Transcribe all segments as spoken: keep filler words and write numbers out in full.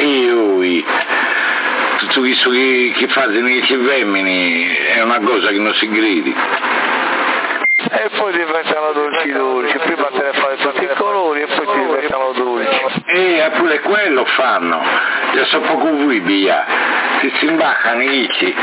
Io, tutto questo che, che fanno i femmini è una cosa che non si gridi. E poi diventano dolci dolci, prima te ne fai tutti i colori e poi ti diventano dolci. E pure quello fanno, io so poco voi via, si si imbaccano i ricchi.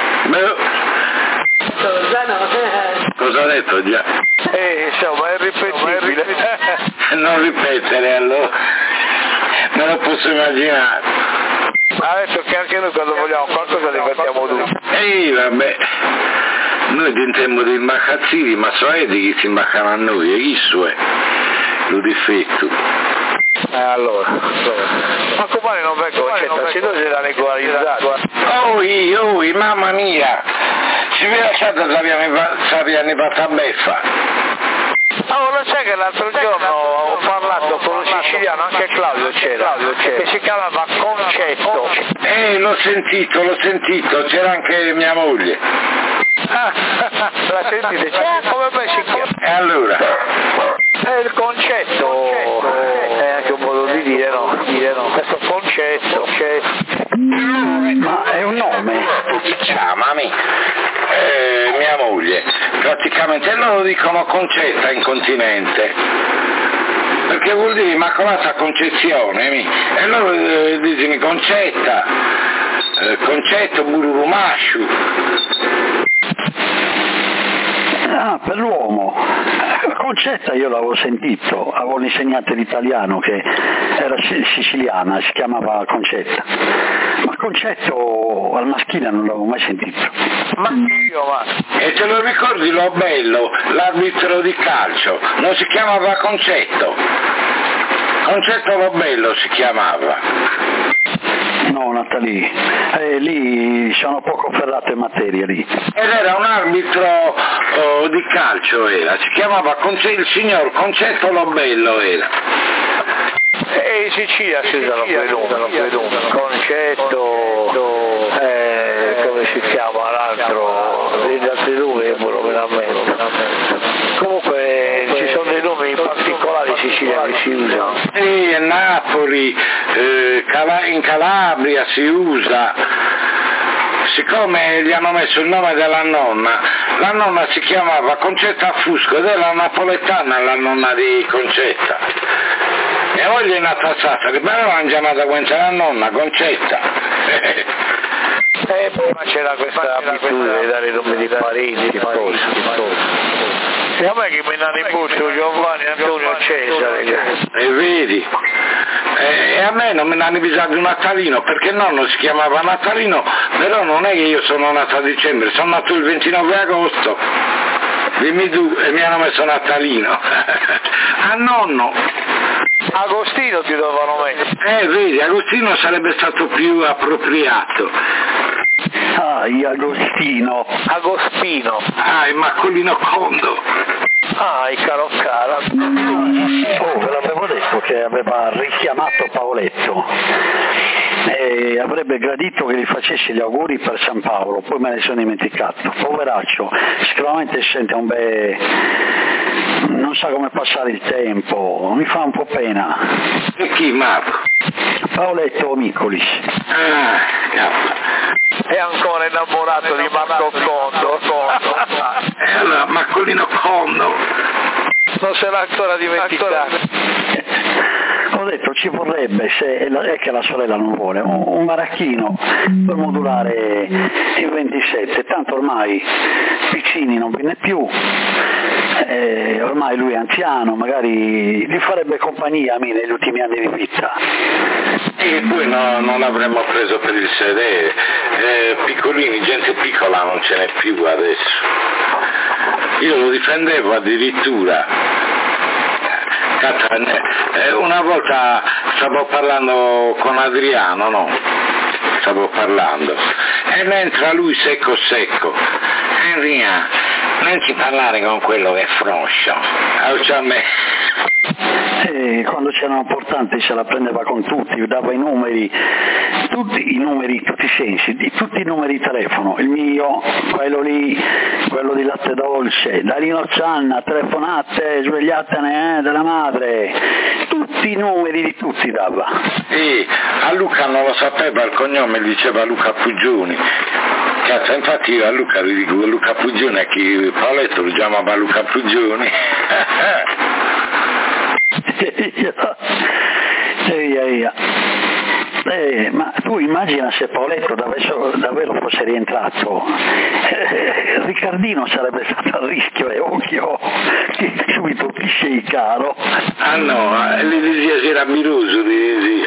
Cosa no? Cosa ha detto già? Eh, insomma, è ripetibile. Non ripetere allora, me lo posso immaginare. Adesso che anche noi quando vogliamo qualcosa diventiamo duri. Ehi, vabbè, noi tentiamo di imbacazzini, ma so è di chi si imbaccano a noi, e questo è lo difetto. Eh, allora, allora. Ma come non vengo concetta, se noi siamo regolarizzati. Oh, oh, mamma mia, ci viene lasciata Saviani fatta beffa. Oh, lo sai che l'altro giorno ho parlato con un siciliano, anche Claudio c'era, Claudio c'era, che si chiamava Concetto. Eh, l'ho sentito, l'ho sentito, c'era anche mia moglie. Ah, la sentite? C'è, come me si chiama? E allora? È il concetto, è anche un modo di dire, no? Dire no. Questo concetto, concetto. Ma è un nome? Chiamami. Eh, mia moglie. Praticamente loro dicono concetta in continente. Perché vuol dire immacolata concezione, mi? E loro eh, dicono concetta, eh, concetto bururumasciu. Ah, per l'uomo. Concetta io l'avevo sentito, avevo un'insegnante di italiano che era siciliana, si chiamava Concetta. Ma Concetto al maschile non l'avevo mai sentito. Ma io va. E te lo ricordi Lo Bello, l'arbitro di calcio? Non si chiamava Concetto? Concetto Lo Bello si chiamava. No, Natalì, eh, lì sono poco ferrato in materia lì. Ed era un arbitro oh, di calcio era, si chiamava Conce- il signor Concetto Lo Bello era. E in Sicilia si usano quei nomi, Concetto, eh, come si chiama l'altro, degli altri nomi che non me la mente. Comunque ci sono dei nomi in particolare in Sicilia che si usano. E a Napoli, eh, in Calabria si usa. Siccome gli hanno messo il nome della nonna, la nonna si chiamava Concetta Fusco ed era napoletana la nonna di Concetta. Mia moglie è nata a Sassari, però l'hanno chiamata questa la nonna, Concetta. E prima c'era questa abitudine di dare i nomi di parenti e cose. E a me che mi danno in busto Giovanni Antonio Cesare. E vedi? E a me non mi hanno avvisato un Natalino, perché nonno si chiamava Natalino, però non è che io sono nato a dicembre, sono nato il ventinove agosto. Dimmi tu, e mi hanno messo Natalino. A nonno. Agostino ti dovevano mettere. Eh, vedi, Agostino sarebbe stato più appropriato. Ah, il Agostino. Agostino. Ah, il Maccolino Condo. Ah, il caro cara. Oh, ve l'avevo detto che aveva richiamato Paoletto. E avrebbe gradito che gli facessi gli auguri per San Paolo, poi me ne sono dimenticato. Poveraccio, sicuramente sente un bel... non sa come passare il tempo, mi fa un po' pena. E chi, Marco? Paoletto Micolis. Ah, cavolo. È ancora innamorato di Marco Condo. E allora, Maccolino Condo. Non se l'ha ancora dimenticato. Ho detto ci vorrebbe, se è che la sorella non vuole, un, un maracchino per modulare il ventisette, tanto ormai Piccini non viene più, eh, ormai lui è anziano, magari gli farebbe compagnia a me negli ultimi anni di vita. E poi no, non l'avremmo preso per il sedere, eh, piccolini, gente piccola non ce n'è più adesso. Io lo difendevo addirittura. Eh, una volta stavo parlando con Adriano, no? Stavo parlando. E entra lui secco secco. Adriano, non ci parlare con quello che è froscio. A me. E quando c'erano importanti se la prendeva con tutti, dava i numeri, tutti i numeri, tutti i sensi, di tutti i numeri di telefono, il mio, quello lì, quello di latte dolce, Darino Cianna, telefonate, svegliatene eh, della madre, tutti i numeri di tutti dava. Sì, a Luca non lo sapeva il cognome, diceva Luca Pugioni. Cazzo, infatti io a Luca gli dico Luca Pugioni, a chi Paoletto lo chiamava Luca Pugioni. Eia, eia. Eh, ma tu immagina se Paoletto davvero, davvero fosse rientrato, eh, Riccardino sarebbe stato a rischio, e eh, occhio, che subito ti sei caro. Ah no, l'eresia si era biroso, l'eresia.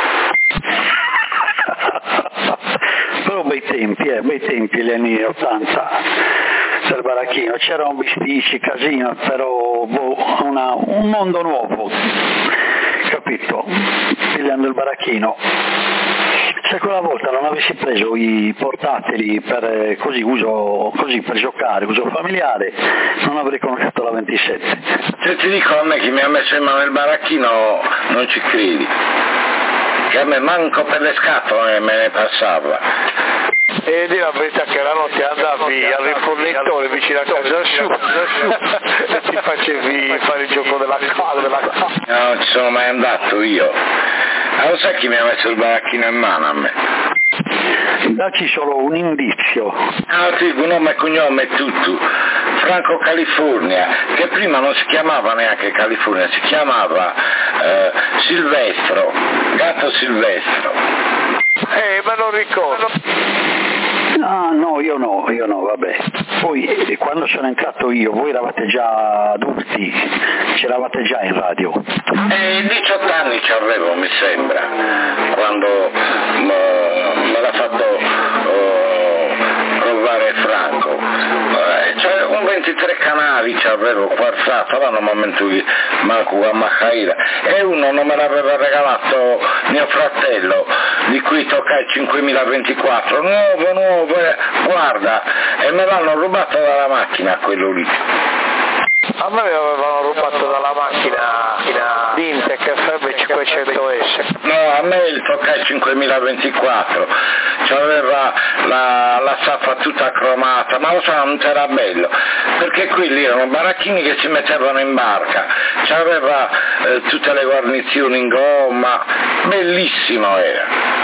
Però bei tempi, eh, bei tempi gli anni ottanta del baracchino, c'erano bisticci, casino, però boh, una, un mondo nuovo, capito? Pigliando il baracchino. Se quella volta non avessi preso i portatili per così uso così per giocare, uso familiare, non avrei conosciuto la ventisette. Se ti dico a me che mi ha messo in mano il baracchino non ci credi, che a me manco per le scatole me ne passava. E di la verità che la notte andavi al rifornitore vicino a casa sua e ti facevi fare il gioco della casa. No, non ci sono mai andato io. Ma lo sai chi mi ha messo il baracchino in mano a me? Dacci solo un indizio. Ah, sì, nome e cognome e tutto. Franco California, che prima non si chiamava neanche California, si chiamava eh, Silvestro, Gatto Silvestro. Eh, me lo ricordo. Ah no, io no, io no, vabbè. Poi eh, quando sono entrato io, voi eravate già adulti, c'eravate già in radio. Eh, diciotto anni ci avevo, mi sembra, quando m- me l'ha fatto uh, provare Franco. Eh, cioè, un ventitré canali ci avevo quarzato, allora non momento di manco a Macaira, e uno non me l'aveva regalato mio fratello, di cui tocca il cinquemilaventiquattro, nuovo, nuovo, eh, guarda, e me l'hanno rubato dalla macchina quello lì. A me avevano rubato dalla macchina Dintec F M cinquecento S. No, a me il Tokai cinquemilaventiquattro, c'aveva la, la staffa tutta cromata, ma lo so, non c'era bello, perché quelli erano baracchini che si mettevano in barca, c'aveva eh, tutte le guarnizioni in gomma, bellissimo era.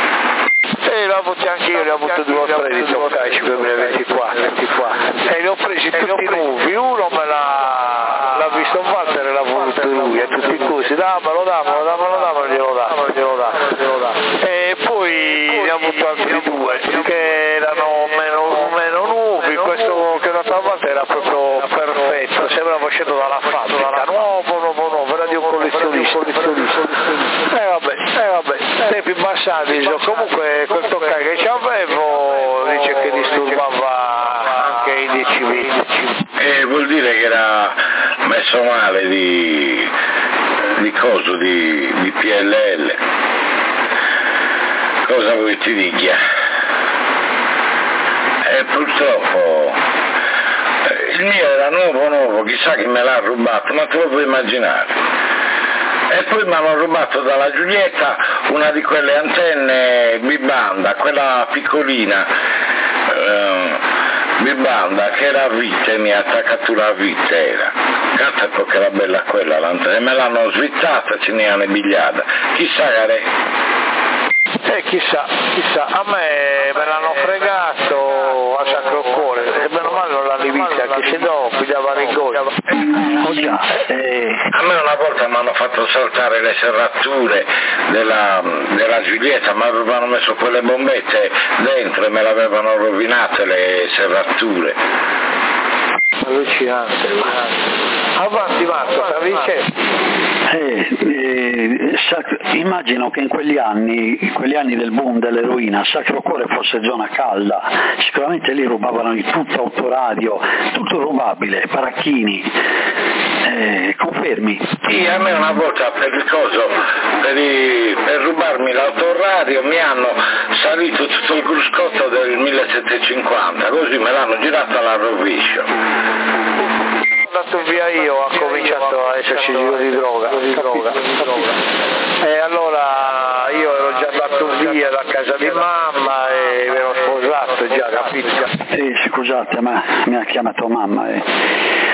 E l'ho avuto anche io, ne ho avuto due o tre di Tokai cinquemilaventiquattro, e li ho presi tutti nuovi, uno me l'ha, l'ha visto Walter e l'ha voluto lui, e tutti così, dammelo, dammelo, dammelo, dammelo, glielo dammelo, glielo dammelo, e poi ne ho avuto altri due, che erano meno, meno nuovi, questo che ho dato a Walter era proprio perfetto, sembrava uscito dalla fabbrica, nuovo, nuovo, nuovo, era di un collezionista, e vabbè, e vabbè, tempi passati, comunque quel Tokai che c'avevo dice che disturbava anche i decibeli. E vuol dire che era messo male di, di coso, di, di P L L. Cosa vuoi ti dica? E purtroppo il mio era nuovo nuovo, chissà chi me l'ha rubato, ma te lo puoi immaginare. E poi mi hanno rubato dalla Giulietta una di quelle antenne bibanda, quella piccolina, eh, bibanda, che era a vite, mi ha attaccato la vite, era. Cazzo, perché era bella quella l'antenna, e me l'hanno svizzata, ce ne hanno bigliata. Chissà che era. Eh, chissà, chissà, a me me l'hanno fregato a Sacro Cuore, e meno male non l'hanno vista, che se no pigliava il gol. Oh già, eh... A me una volta mi hanno fatto saltare le serrature della, della Giulietta, mi avevano messo quelle bombette dentro e me le avevano rovinate le serrature. Allucinante, avanti Marco, stavi dicendo? Eh, eh, sac- immagino che in quegli anni, in quegli anni del boom dell'eroina, Sacro Cuore fosse zona calda, sicuramente lì rubavano di tutto, autoradio, tutto rubabile, baracchini, eh, confermi? Sì, a me una volta per il coso, per, i, per rubarmi l'autoradio mi hanno salito tutto il cruscotto del millesettecentocinquanta, così me l'hanno girato alla rovescio. Andato via io, ho cominciato a esserci giro di droga, di droga, e allora io ero già andato via da casa di mamma e mi ero sposato già, capito? Eh, scusate, ma mi ha chiamato mamma, eh.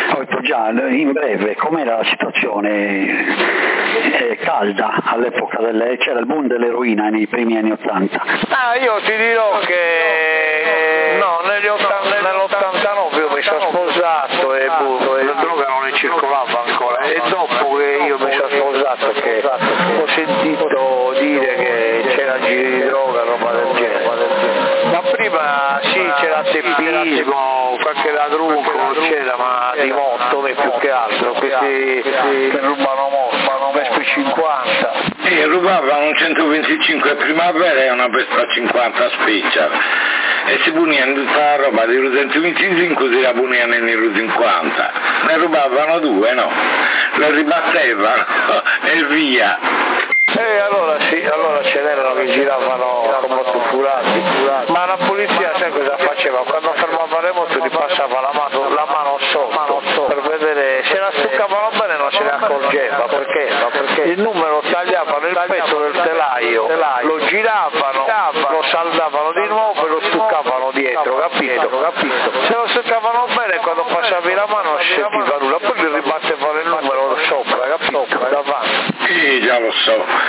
Ho detto già, in breve, com'era la situazione eh, calda all'epoca delle, c'era il boom dell'eroina nei primi anni ottanta? Ah, io ti dirò che no, negli ottanta, nell'ottantanove io mi sono sposato e boh, la droga non ne circolava ancora, e dopo che io mi sono sposato che ho sentito dire che c'era giri di droga, roba del genere. Ma prima sì, c'era teppismo, qualche ladrucco, c'era, ma di mottone più che altro, questi che rubano moto, Vespa cinquanta. E rubavano un centoventicinque Primavera e una Vespa cinquanta Special. E si punivano tutta la roba di centoventicinque, si la punivano in cinquanta. Ne rubavano due, no? Le ribattevano e via. E allora sì, allora ce n'erano che giravano come tuffurati, ma la polizia sai cosa faceva? Quando fermava le moto gli passava la mano, la mano sotto per vedere se la stuccavano bene, non se ne accorgeva, perché? perché il numero tagliavano il pezzo del telaio, lo giravano, lo saldavano di nuovo e lo stuccavano dietro, capito? capito? Se lo stuccavano bene, quando passavi la mano non si sentiva nulla, poi gli ribattevano il numero sopra, capito? Davanti. Sì, già lo so.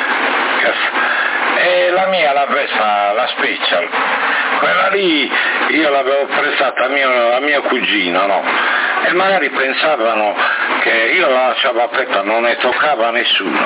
E la mia, la Vespa, la Special, quella lì io l'avevo prestata a mio, a mio cugino, no? E magari pensavano che io la lasciavo aperta, non ne toccava nessuno.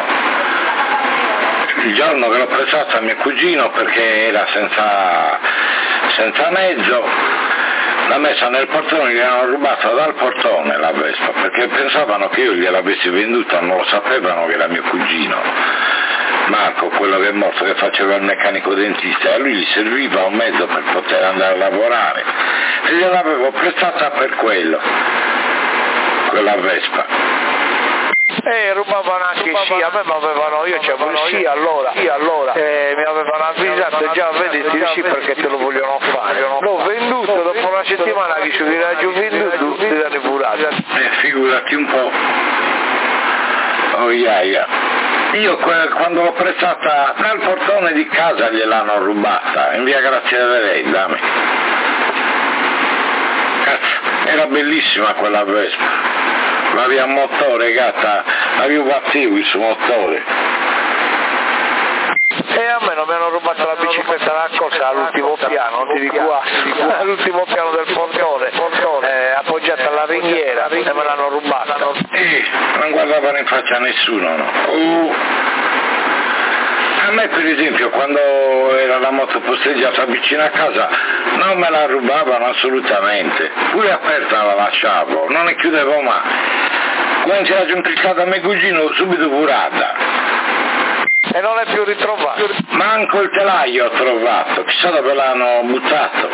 Il giorno che l'ho prestata a mio cugino, perché era senza, senza mezzo, l'ha messa nel portone, gli hanno rubata dal portone la Vespa, perché pensavano che io gliel'avessi venduta, non lo sapevano che era mio cugino Marco, quello che è morto, che faceva il meccanico dentista, e a lui gli serviva un mezzo per poter andare a lavorare e gliel'avevo prestata per quello, quella Vespa. Eh, rubavano anche sì, a me mi avevano, io c'avevo il sì allora, sì allora, eh, mi avevano avvisato, già vedi ti sì perché te lo vogliono fare, l'ho venduto, dopo una settimana che ci viene venduto, ti danno purato. Eh, figurati un po', oh iaia. Io quando l'ho prestata dal portone di casa gliel'hanno rubata, in via Grazia Deledda. Cazzo, era bellissima quella Vespa, aveva un motore, gatta, avevo battivo il suo motore. E a me non mi hanno rubato la bicicletta da corsa all'ultimo piano, ti dico, all'ultimo piano del portone, eh, appoggiata alla ringhiera, e me l'hanno rubata. Eh, non guardavano in faccia a nessuno, no? Uh. A me per esempio quando era la moto posteggiata vicino a casa non me la rubavano assolutamente, pure aperta la lasciavo, non ne chiudevo mai. Quando si era giunta a mio cugino subito purata. E non è più ritrovato. Manco il telaio ho trovato, chissà dove l'hanno buttato.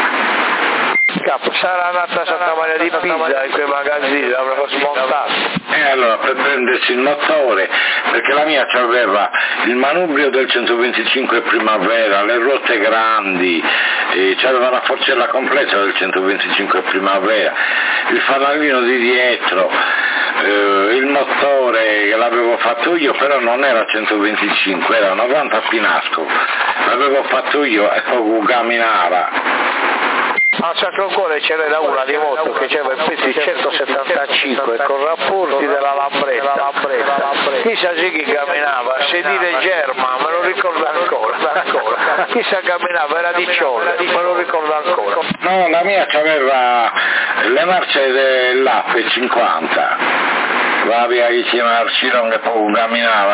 Capo, sarà andata a Santa Maria di Pisa in quei magazzini, l'avrò smontato. E allora per prendersi il motore, perché la mia aveva il manubrio del centoventicinque Primavera, le ruote grandi, e c'aveva la forcella completa del centoventicinque Primavera, il fanalino di dietro, eh, il motore che l'avevo fatto io, però non era centoventicinque, era novanta Pinasco, l'avevo fatto io e poi camminava. A Sacro Cuore c'era una di moto che c'era il pezzo centosettantacinque con rapporti della Lambretta, chissà sì chi camminava, sedile Germa, me lo ricordo ancora, chissà camminava, era di Ciolle, me lo ricordo ancora. No, la mia c'aveva le marce dell'A P cinquanta, va via vicino all'Arcilon che poi camminava.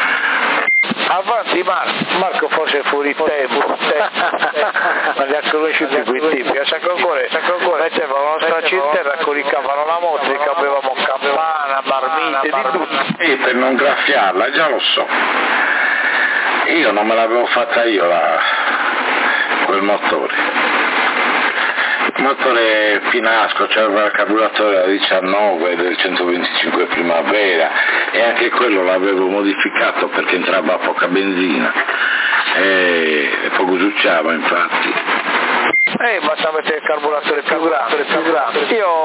Avanti Marco, Marco forse fuori tempo, ma li ha conosciuti quei tipi, a Sacro Cuore mettevano la straccia in terra, coricavano la moto, e capevamo campana, marmite, di tutto. E per non graffiarla, già lo so, io non me l'avevo fatta io la... quel motore. Il motore Pinasco, c'era il carburatore da diciannove del centoventicinque Primavera e anche quello l'avevo modificato perché entrava poca benzina e, e poco zucciava infatti. Eh, basta mettere il carburatore più grande, più grande.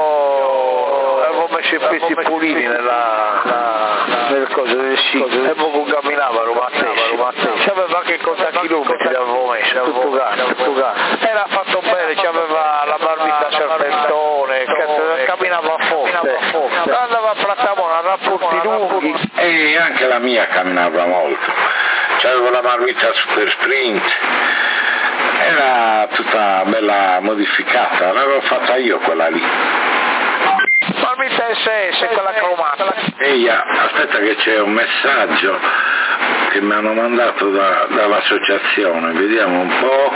Io avevo messo i pezzi puliti nella, la, nel coso del sito e poco camminava, romattessi. C'aveva anche il contachilometri, l'avevo messo, tutto grande, tutto grande. Era fatto bene, c'aveva la barbita serpentone, camminava a fuoco. anche la mia camminava molto, c'avevo la marmita super sprint, era tutta bella modificata, l'avevo fatta io quella lì. Marmita S S, quella cromata. Ehi, aspetta che c'è un messaggio che mi hanno mandato da, dall'associazione, vediamo un po'.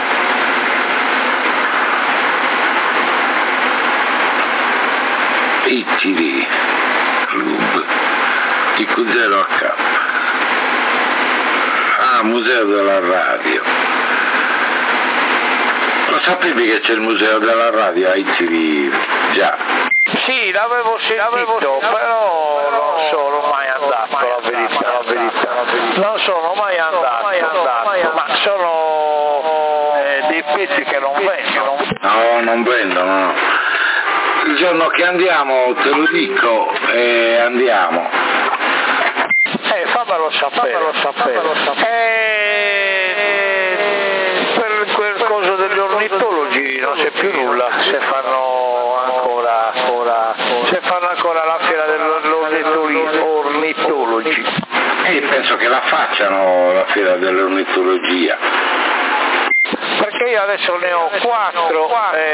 I T Club di Q zero H. Ah, Museo della Radio. Lo sapevi che c'è il Museo della Radio a Itiri? Già. Sì, l'avevo sentito, l'avevo sentito, però non sono mai andato, mai la verità, la verità, la verità. Non sono mai andato, mai andato, mai andato. Ma sono eh, dei pezzi che non vendono. No, non vendono, no. Il giorno che andiamo, te lo dico, e andiamo. Eh, fammelo sapere, fammelo sapere. Fammelo sapere. Eh, per quel coso degli ornitologi non c'è più nulla, se fanno ancora, ancora se fanno ancora la fiera degli ornitologi. E penso che la facciano la fiera dell'ornitologia. Perché io adesso ne ho quattro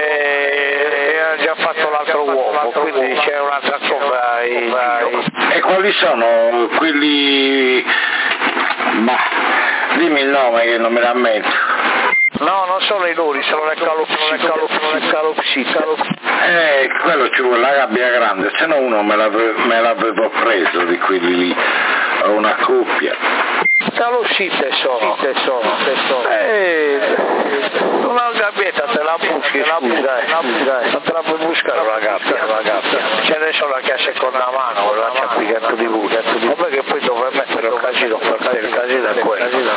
e, e ho già fatto l'altro uomo, quindi c'è un'altra cosa in giro. E quali sono quelli? Bah, dimmi il nome che non me la metto. No, non sono i lori, sono le calopsite. Eh, quello ci vuole la gabbia grande, se no uno me, l'ave, me l'avevo preso di quelli lì, ho una coppia. Calopsite sono, sono, sono. Eh, una gabbietta te la buschi, la busca, non te la puoi buscare una gabbia, una gabbia. Ce ne sono anche a seconda mano, la c'è appiccato di buca, vabbè che poi dovrei mettere il casino, perché il casino è quello.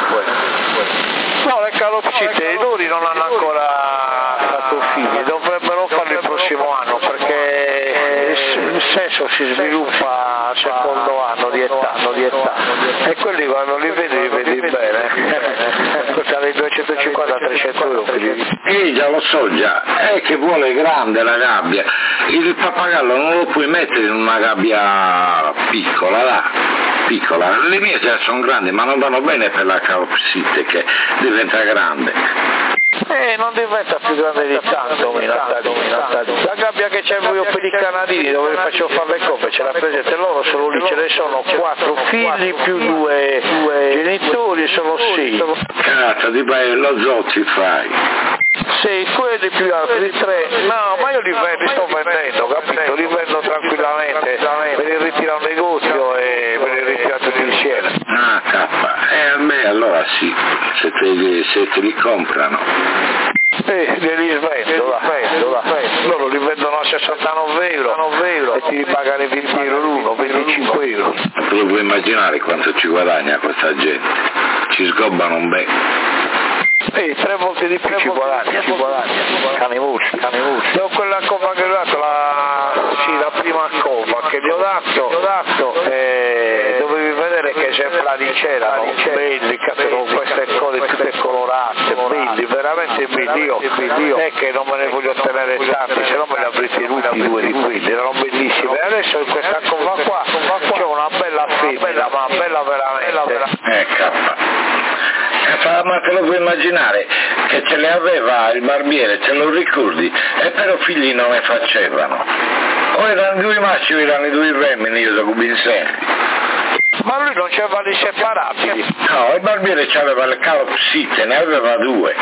No, le calopsite, i loro non hanno ancora fatto figli, dovrebbero farlo il prossimo anno perché il sesso si sviluppa al secondo anno di età, di età. E quelli quando li vedi li vedi bene, costa dai duecentocinquanta a trecento euro. Eh già lo so già, è che vuole grande la gabbia, il pappagallo non lo puoi mettere in una gabbia piccola, là. Piccola, le mie già sono grandi ma non vanno bene per la calopsite che diventa grande. Eh, non diventa più grande di tanto, la gabbia che c'avevo io per i canadini dove faccio fare le coppe, ce la presente loro, sono lì, ce ne sono quattro figli più due, due genitori, sono sei. Cazzo, di bello, lo zotti fai. Sì, quelli più altri tre, no, ma io li vendo, li sto vendendo, capito? Li vendo tranquillamente, me li ritiro al negozio e me li ritiro tutti insieme. Ah, cappa, e a me allora sì, se te, se te li comprano. Eh, li svendo, là, vendo, là. Loro li vendono a sessantanove euro e ti ripagano venti euro l'uno, venticinque euro. Tu lo puoi immaginare quanto ci guadagna questa gente, ci sgobbano un bel. Eh, tre volte di più ci guadagna, ci guadagna, canevusci, canevusci. Io quella cova che ho dato, la, sì, la prima cova che gli ho dato, ho dato eh, dovevi vedere che esemplari c'erano, belli, con queste cose tutte colorate, belli, veramente belli, io, io è che non me ne voglio tenere tanti, se no me ne avrei tenuti due di quelli, erano bellissimi. E adesso in questa cova qua c'è una bella femmina, ma bella veramente. Eh, cappa. Ma te lo puoi immaginare che ce le aveva il barbiere, te lo ricordi? E però figli non ne facevano. O erano due maschi o erano due femmine, io so come insegni. Ma lui non c'aveva li separabili? No, il barbiere c'aveva le calopsite, ne aveva due.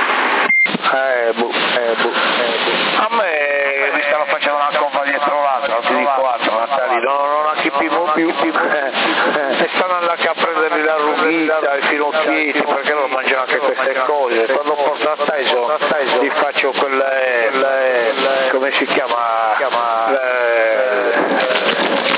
Eh, boh, eh, boh, eh, boh. A me mi stanno facendo una cova dietro l'altra, non ti dico altro, Natali, non, non ha chi più, più, più, eh, eh, e stanno andando a prendermi la rughita, i finocchietti, perché loro mangiano anche queste cose, quando porto a Tyson gli faccio quelle, le, le, come si chiama, chiama le,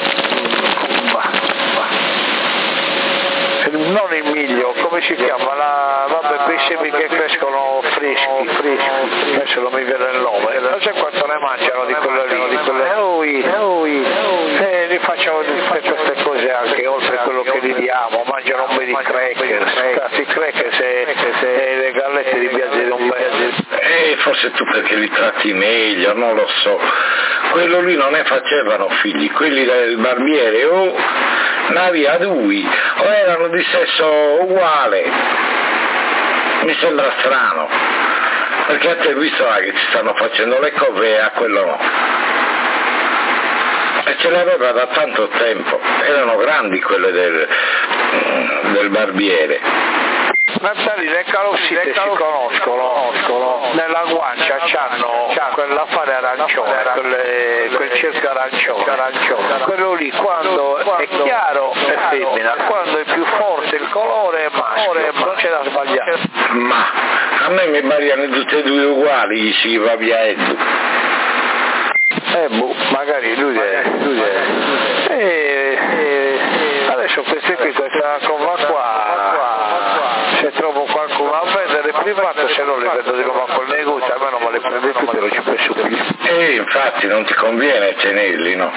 non il miglio, come si chiama, la, vabbè, quei semi che crescono freschi, freschi, adesso non mi viene il nome, non so quanto ne mangiano di quello lì, di quelle, oi, oi, e li facciamo tutte queste cose anche, oltre a quello che gli diamo, mangiano un bel di crackers, i crackers e, e le gallette di Biasi di un bel. Eh, forse tu perché li tratti meglio, non lo so, quello lì non ne facevano figli, quelli del barbiere o una via due, o erano di sesso uguale, mi sembra strano, perché a te visto là che ci stanno facendo le cose e a quello no, e ce l'aveva da tanto tempo, erano grandi quelle del, del barbiere. Natali, le calopsite si conoscono, nella guancia c'hanno quell'affare arancione, quelle, quel cerchio arancione, arancione, quello lì quando è chiaro è femmina, quando è più forte il colore è maschio, non c'è da sbagliare. Ma a me mi pariano tutte e due uguali, si va via Edu. Eh boh, magari lui è... Lui è. E, e, adesso queste qui, questa cosa qua, se trovo qualcuno a vendere privato, se no le vendo di nuovo a quel negozio, almeno me le prende tutte e non ci penso più. E infatti non ti conviene tenerli, no?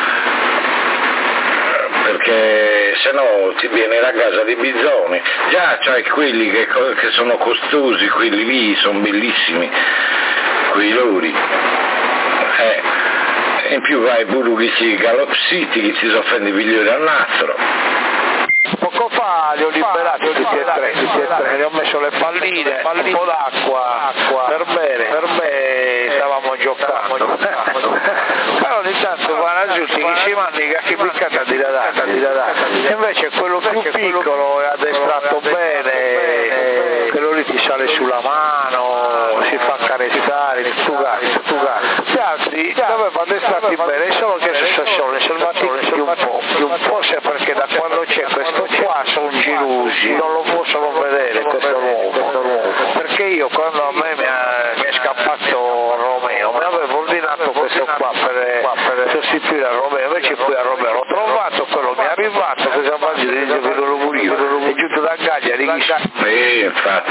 Perché se no ti viene la casa di Bizzoni, già c'hai quelli che, che sono costosi, quelli lì sono bellissimi, quei lori. Eh. In più vai pure che si galopsiti, che si soffende i figlioli al nastro. Poco fa li ho liberati tutti e tre, tutti e tre, gli ho messo le palline, un po' d'acqua, per bere, per me stavamo giocando. Però ogni tanto vanno giù, che si mandica che piccata di data, di data. Invece quello più piccolo è addestrato bene, quello lì ti sale sulla mano, si fa carezzare, stugare, stugare. Gli altri dovevano addestrati bene, solo che sono salvati più un po', più un po' se perché da quando c'è questo qua sono gelosi, non lo possono vedere questo nuovo, perché io quando a me mi è, mi è scappato Romeo, mi avevo ordinato questo qua per, per sostituire a Romeo, invece qui a Romeo l'ho trovato, quello mi è arrivato, cosa fa? Dice che non lo volevo, è giunto da Gaglia, di chissà. Sì, infatti.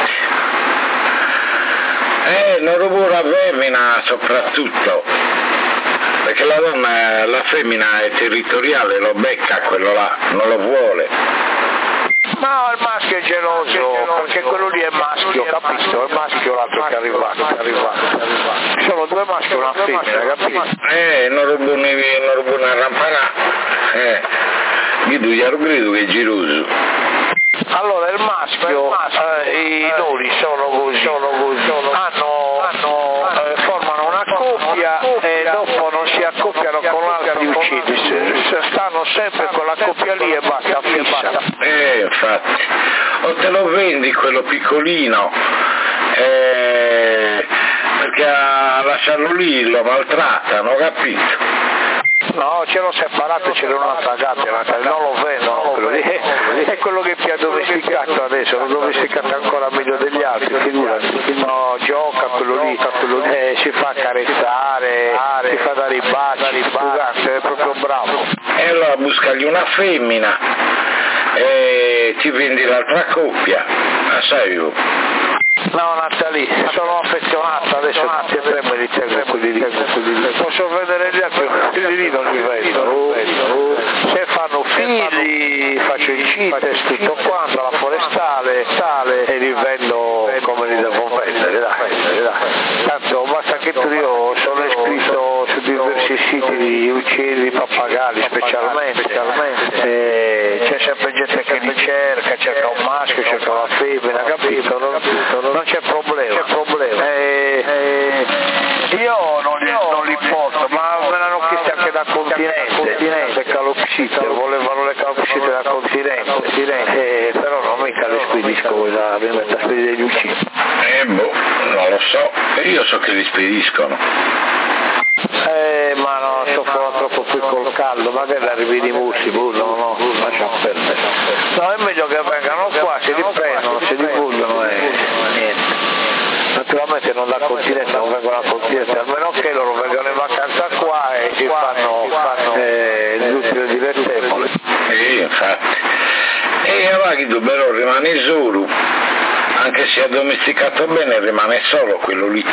Eh, non lo vuole la femmina soprattutto, perché la donna, la femmina è territoriale, lo becca quello là, non lo vuole. No, il maschio è geloso, perché quello lì è maschio, capito? Il maschio l'altro che è arrivato, è arrivato, è arrivato. Sono due maschi e una femmina, capito? Eh, non lo vuole, non lo vuole ramparà, eh, io tu credo che è geloso. Allora il maschio, eh, i nori sono così, sono così, hanno, hanno eh, formano una coppia e dopo non si accoppiano con altri uccidi, stanno sempre con la coppia lì e basta, fissa. Eh, infatti, o te lo vendi quello piccolino, eh, perché a lasciarlo lì lo maltrattano, capito? No, ce l'ho separato, ce l'ho un'altra gatta, non lo vedo, quello lì è quello che ti ha domesticato adesso, l'ho domesticato ancora meglio degli altri, figurati, no, gioca quello lì, quello lì eh, si fa carezzare, si fa dare i baci, fugazzo, è proprio bravo. E allora buscagli una femmina e ti vendi l'altra coppia, ma sai io. No, Natali, sono affezionato, adesso tutti e tre me li tengo quelli lì. Posso vedere gli altri, quelli lì non li vedo. Se fanno figli, faccio il CITES, tutto quanto, la forestale, sale e li vendo come li devo vendere, dai, dai. Tanto basta che tu io sono iscritto su diversi siti di uccelli, pappagalli specialmente, e c'è sempre gente che li cerca, cerca un maschio, cerca una femmina, capito? Non, non, non c'è problema, c'è problema. E, e, io non li, non li porto, ma me l'hanno chiesto anche da continente, le calopsite, volevano le calopsite da continente, e, però non mica le spedisco, la mi metto a spedire gli uccisi. Eh boh, non lo so, io so che li spediscono. Eh, ma no, sono troppo qui col caldo, magari arrivi di mussi, no, no, lascia perdere. No, è meglio che vengano qua, si riprendono, si divulgano e niente. Naturalmente non dal continente, non vengono al continente, almeno che loro vengano in vacanza qua e si fanno, fanno eh, l'utile divertevole. Sì, infatti. E Avaghido però rimane solo, anche se è addomesticato bene rimane solo quello lì.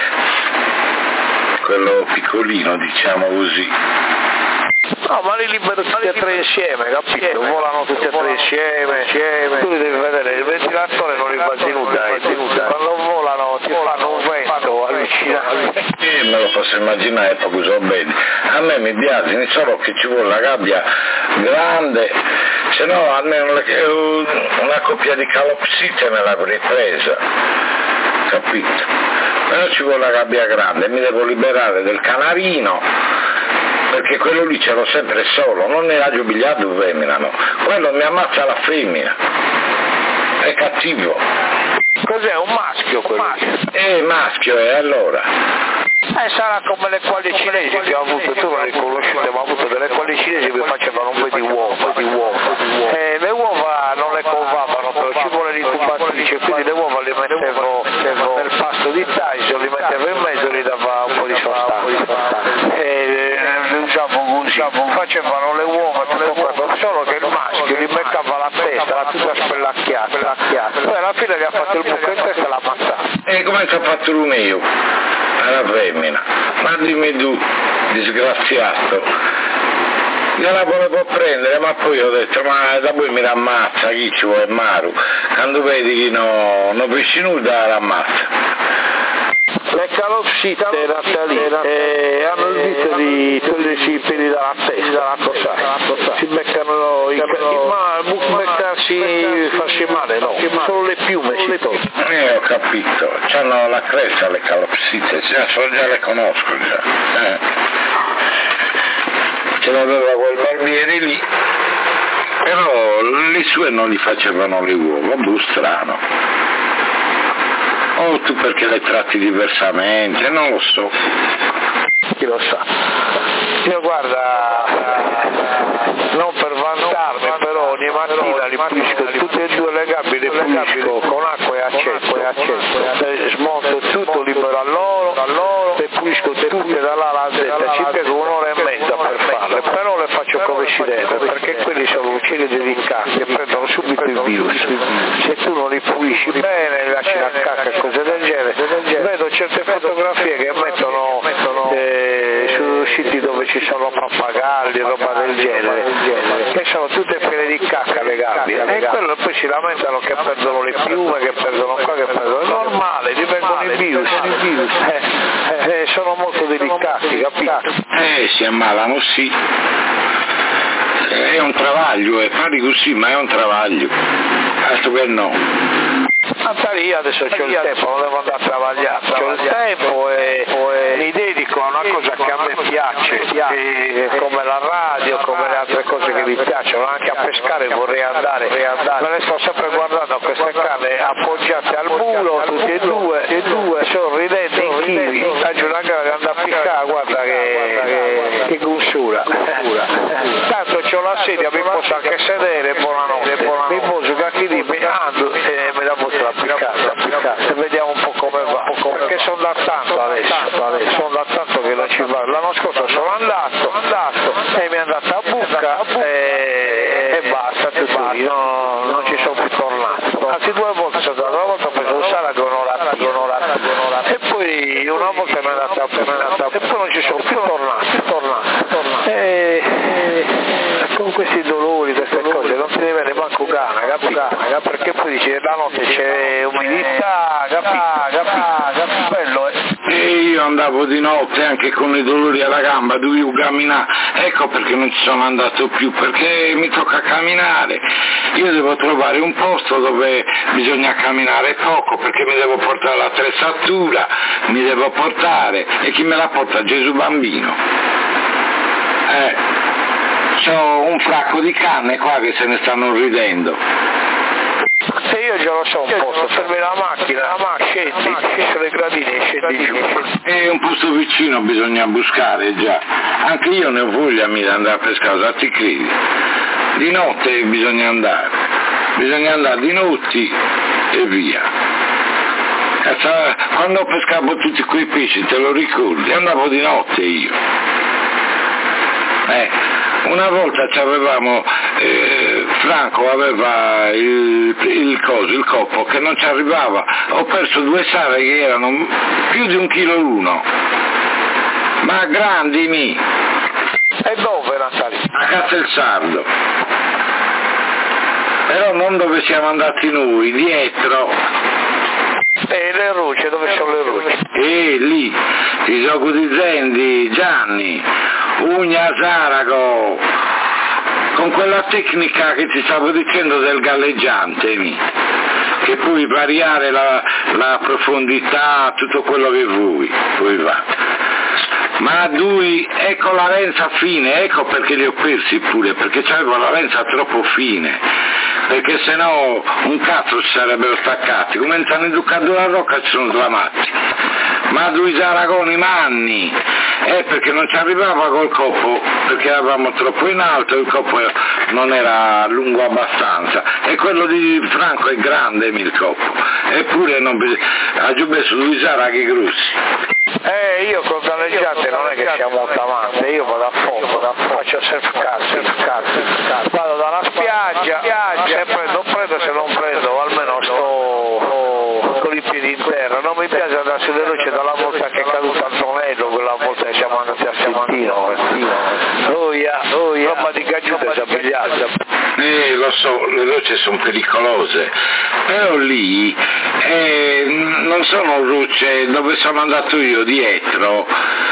Quello piccolino, diciamo così. No, ma li libero tutti e tre insieme, capito? Volano tutti e tre insieme, insieme. Tu li devi vedere, il ventilatore non li basi nuda, quando volano ti fanno un vento allucinante. Sì, io me lo posso immaginare, poco so bene. A me mi piace, solo che ci vuole la gabbia grande, se no almeno una coppia di calopsite me l'avrei presa, capito? Però ci vuole la gabbia grande, mi devo liberare del canarino, perché quello lì ce l'ho sempre solo, non ne ha giubigliato femmina, no. Quello mi ammazza la femmina, è cattivo. Cos'è, un maschio quello? Eh, maschio è, allora. Eh, sarà come le quaglie cinesi che ho avuto, tu non le conoscete, ma ho avuto delle quaglie cinesi che facevano un po' di uova, di uova. Eh, le uova non le covavano, però ci vuole l'incubatrice, quindi le uova le mettevo nel pasto di Tyson, li mettevo in mezzo e gli dava un po' di sostanza. E le usavo così, facevano le uova, solo che il maschio gli beccava la testa, la tutta spellacchiata, poi alla fine gli ha fatto il buco in testa e l'ha ammazzato. E come ci ha fatto un io? Alla femmina, ma dimmi tu, disgraziato, gliela volevo prendere, ma poi ho detto, ma da voi mi rammazza, chi ci vuole Maru, quando vedi che no, non pesci nuda l'ammazza. Le calopsite, Natalì, eh, hanno il dito di togliersi i peli dalla testa, cosa? Si beccano i cani, ma beccarsi, farsi male, no, solo le piume si tolgono. Eh, ho capito, c'hanno la cresta le calopsite, già, già le conosco già. Eh. Ce l'aveva quel barbiere lì, però le sue non gli facevano le uova, boh, strano. Oh, tu perché le tratti diversamente? Non lo so. Chi lo sa? Io guarda, non per vantarmi, però ogni mattina li pulisco tutte e due le gabbie, le pulisco con acqua e aceto, e aceto. Smonto tutto, libero a loro, a loro, le pulisco tutte dalla alla Z, ci piego un'ora e mezza per farle, però le faccio come si deve, perché quelli sono uccelli dedicati e prendono subito il virus. Se tu non li pulisci bene, li lasci la cacca e cose del genere, vedo certe fotografie che mettono eh, su siti dove ci sono pappagalli, roba del genere, che sono tutte piene di cacca le gabbie, e quello poi si lamentano che perdono le piume, che perdono qua, che perdono, è normale, gli vengono i virus, eh, eh, sono molto delicati, capito? Eh, si ammalano, sì. È un travaglio, eh, parli così, ma è un travaglio. Altro che no. Io adesso c'ho il tempo, non devo andare a travagliare, c'ho il tempo e, e mi dedico a una cosa che a me piace, e, come la radio, come le altre cose che mi piacciono, anche a pescare vorrei andare, me ne sto sempre guardando queste canne appoggiate al muro, tutte e due, e due sorridenti in chili, faccio una gara che anda a pescare, guarda che, che, che gussura, tanto c'ho la sedia, mi posso anche sedere, buonanotte, buonanotte. Mi poso cacchi lì, mi ando e mi dà molto la piccata, e vediamo un po' come va, perché sono da tanto adesso, adesso sono da tanto che non ci va. L'anno scorso sono andato, andato e mi è andata a buca e, e basta, tutto lì, no, non ci sono più tornato. Anzi due volte sono andato, una volta ho preso un salato un'ora, un'ora, un'ora, e poi una volta mi è andata, mi è andata, e poi non ci sono più tornato, tornato, tornato. E, e, con questi dolori, queste cose, non ti ne viene manco gana, capito? Perché poi dice la notte c'è umidità, capito? Capito? Bello è. E io andavo di notte anche con i dolori alla gamba, dovevo camminare, ecco perché non ci sono andato più, perché mi tocca camminare, io devo trovare un posto dove bisogna camminare poco, perché mi devo portare l'attrezzatura, mi devo portare, e chi me la porta? Gesù bambino. Eh, c'ho un fracco di canne qua che se ne stanno ridendo. Se io già lo so un posto, fermi la macchina, la macchina, scendi, sulle gradine e scendi giù. E un posto vicino bisogna buscare già, anche io ne ho voglia di andare a pescare, ti credi? Di notte bisogna andare, bisogna andare di notte e via. Cazzo, quando pescavo tutti quei pesci, te lo ricordi? Andavo di notte io. Eh, una volta avevamo, eh, Franco aveva il, il coso, il coppo che non ci arrivava, ho perso due sale che erano più di un chilo l'uno, ma grandi mi. E dove Natale? A Castelsardo, però non dove siamo andati noi, dietro. E le rucce, dove sono le rucce? E lì, i gioco di Zendi, Gianni, Ugna Sarago, con quella tecnica che ti stavo dicendo del galleggiante, mi, che puoi variare la, la profondità, tutto quello che vuoi, poi va. Ma lui, ecco la lenza fine, ecco perché li ho persi pure, perché c'avevo la lenza troppo fine, perché sennò un cazzo ci sarebbero staccati, come in San Educato la Rocca ci sono slamati. Ma lui Saragoni Manni, eh, perché non ci arrivava col coppo, perché eravamo troppo in alto, il coppo non era lungo abbastanza, e quello di Franco è grande il coppo, eppure non ha giù messo lui Saraghi grossi. Eh, io col galleggiante non è che sia molto avanti, io vado a fondo, faccio self-cast, vado dalla spiaggia, se prendo, prendo, se non prendo, almeno sto con i piedi in terra, non mi piace andare sulle luci dalla volta che è caduto Antonello, quella volta che siamo andati a Sentino, Roia, roba di gaggiute s'abbigliata. Eh, lo so, le rocce sono pericolose, però lì eh, non sono rocce dove sono andato io dietro,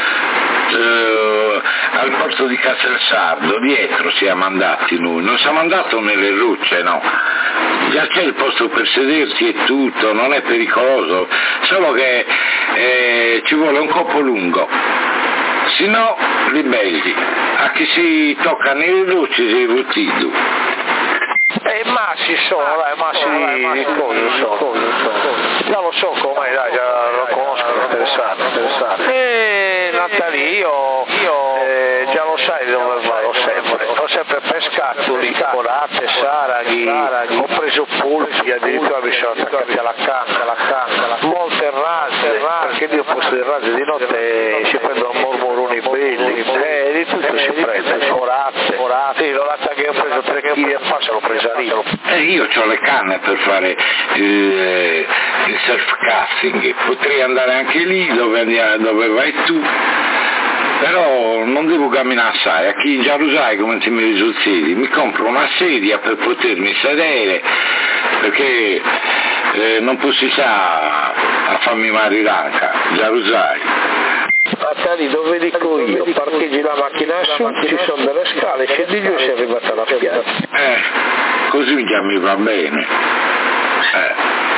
eh, al porto di Caselsardo, dietro siamo andati noi, non siamo andati nelle rocce, no, già c'è il posto per sedersi e tutto, non è pericoloso, solo che eh, ci vuole un coppo lungo. Se no, ribelli, a chi si tocca nelle rocce si vottido. E i massi sono, dai, massi di cosa so, già lo so com'è, dai, già lo conosco, interessante, interessante. E Natali, io, io eh, già lo sai dove vado sempre, ho sempre pescato lì, corate, saraghi, ho preso pulpi, addirittura mi sono attaccati alla canna, alla canna, molte razze, perché lì ho posto le razze di notte si prendono mormoroni belli, eh, di tutto si prende, orate, orate, sì, l'orata che ho preso tre chili e passa l'ho presa lì. Eh, io ho le canne per fare eh, il self-casting, potrei andare anche lì dove, andiamo, dove vai tu, però non devo camminare assai, a chi già lo sai come ti mi sul siedi, mi compro una sedia per potermi sedere, perché eh, non posso sa a farmi mariranca, già lo sai. Natali, dove dico io, parcheggi la macchina su, ci sono delle scale, scendi giù e sei arrivata alla spiaggia. Eh, così già mi va bene. Eh.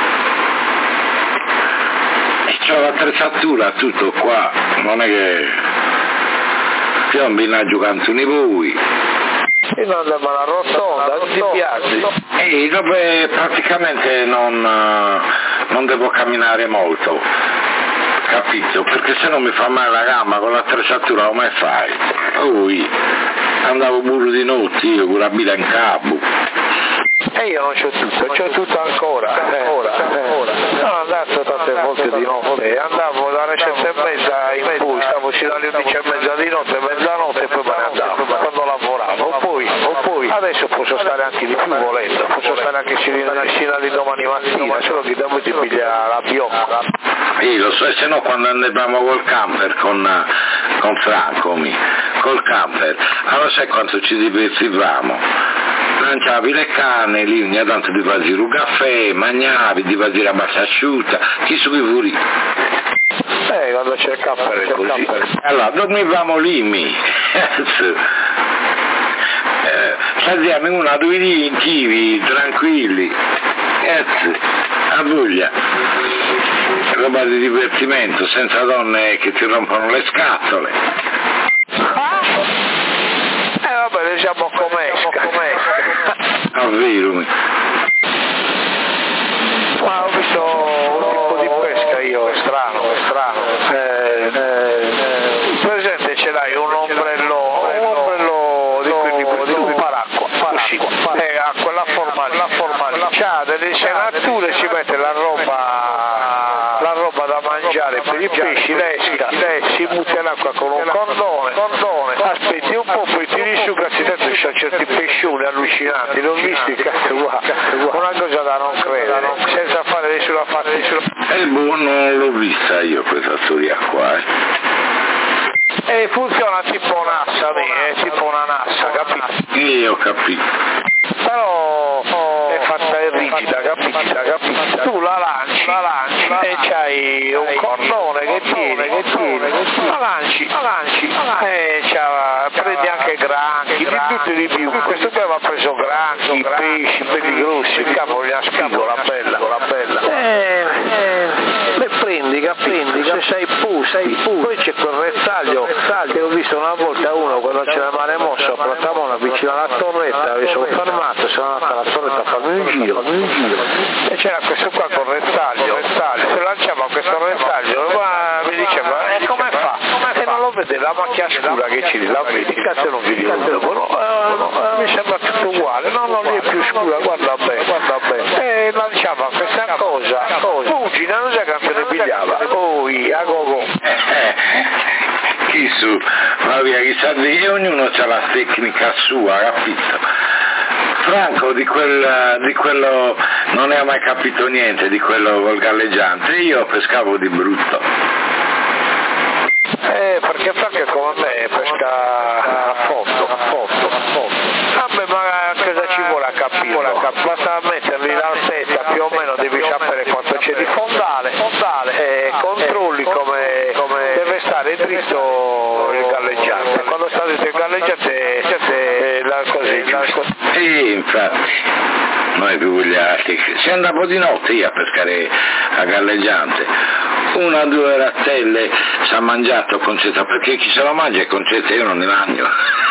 E c'ho l'attrezzatura tutto qua, non è che piombi a giocando nei voi. E non andiamo alla rotonda, non ti piace? E dove praticamente non, non devo camminare molto. Capito? Perché se no mi fa male la gamba con l'attrezzatura come fai? Poi andavo burro di notte io con la bila in capo. E io non c'ho tutto, c'ho tutto ancora, ancora, ancora. Sono andato tante volte di notte, andavo dalle sette e mezza in poi, stavo uscendo alle undici e mezza di notte, mezzanotte e poi me ne andavo, quando lavoravo, poi, poi adesso posso stare anche di più volendo, posso stare anche fino alle domani mattina, solo che dopo ti piglia la biocca. Sì, lo so, e se no quando andavamo col camper con, con Franco, mi, col camper, allora sai quanto ci divertivamo? Lanciavi le canne, lì ogni tanto ti facevi un caffè, mangiavi, ti facevi la bassa asciutta, chi su che vuoi? Eh, quando c'è il camper è così. Allora, dormivamo lì, mi. eh, Staziamo in una due lì in chivi, tranquilli. Grazie, a voglia. Roba di divertimento, senza donne che ti rompono le scatole. Eh vabbè, diciamo com'esca, com'esca. Ah, vero. Ma ho visto un tipo di pesca io, è strano, è strano. Eh, eh, eh, presente ce l'hai un ombrello, un ombrello di quelli di un paracqua, paracqua. Eh, ha quella forma lì, la forma lì. C'ha delle senature, ci mette la roba, la roba da mangiare per i pesci, lei, lei si butta in acqua con un cordone, cordone, aspetti un po', poi ti risciuga, si dentro ci sono certi pescioni allucinanti, l'ho visti, cazzo qua, una cosa da non credere, senza fare nessuna fatica. Eh, boh, non l'ho vista io questa storia qua, eh. E funziona tipo un'assa, è tipo una nassa, capito? Io ho capito. Però è fatta, è rigida, capita, capita. Tu la lanci, la lanci e c'hai un cordone che tiene, che tiene, la lanci, la lanci, e c'ha, prendi anche granchi, di tutto e di più. Questo qui aveva preso granchi, pesci, belli grossi, il capo gli ha spigo, la bella, la bella. Eh, eh, le prendi, capisci? Se sei pu, sei pu. Poi c'è quel retaglio che ho visto una volta uno quando c'era il mare mosso a Platamona vicino alla torretta, mi sono fermato, sono andato alla torretta a farmi un giro, un giro. E c'era questo qua con retaglio, retaglio, se lanciava questo retaglio, ma mi diceva, e come fa? E non lo vede la macchia scura che c'è lì, la vedi, cazzo non vedi, no, eh, mi sembra tutto uguale, no, non è più scura, guarda bene, guarda bene. E lanciava questa cosa, Fugina, non sa che ne pigliava, oi, a gogo. Chi su, ma via, chissà di, ognuno ha la tecnica sua, capito? Franco di, quel, di quello non ne ha mai capito niente, di quello col galleggiante, io pescavo di brutto. Eh, perché Franco è come me, pesca a fondo, a fondo, a fondo. Vabbè, ma cosa ci vuole a capire? Basta metterli la setta, più o meno devi sapere quanto c'è di fondale, fondale e controlli come, come deve stare dritto il galleggiante. Quando sta dritto il galleggiante, eh, la così, la così. Sì, infatti, noi pigliati, se andavo di notte io a pescare a galleggiante, una o due rattelle si è mangiato concetta, perché chi se lo mangia è concetta, io non ne mangio.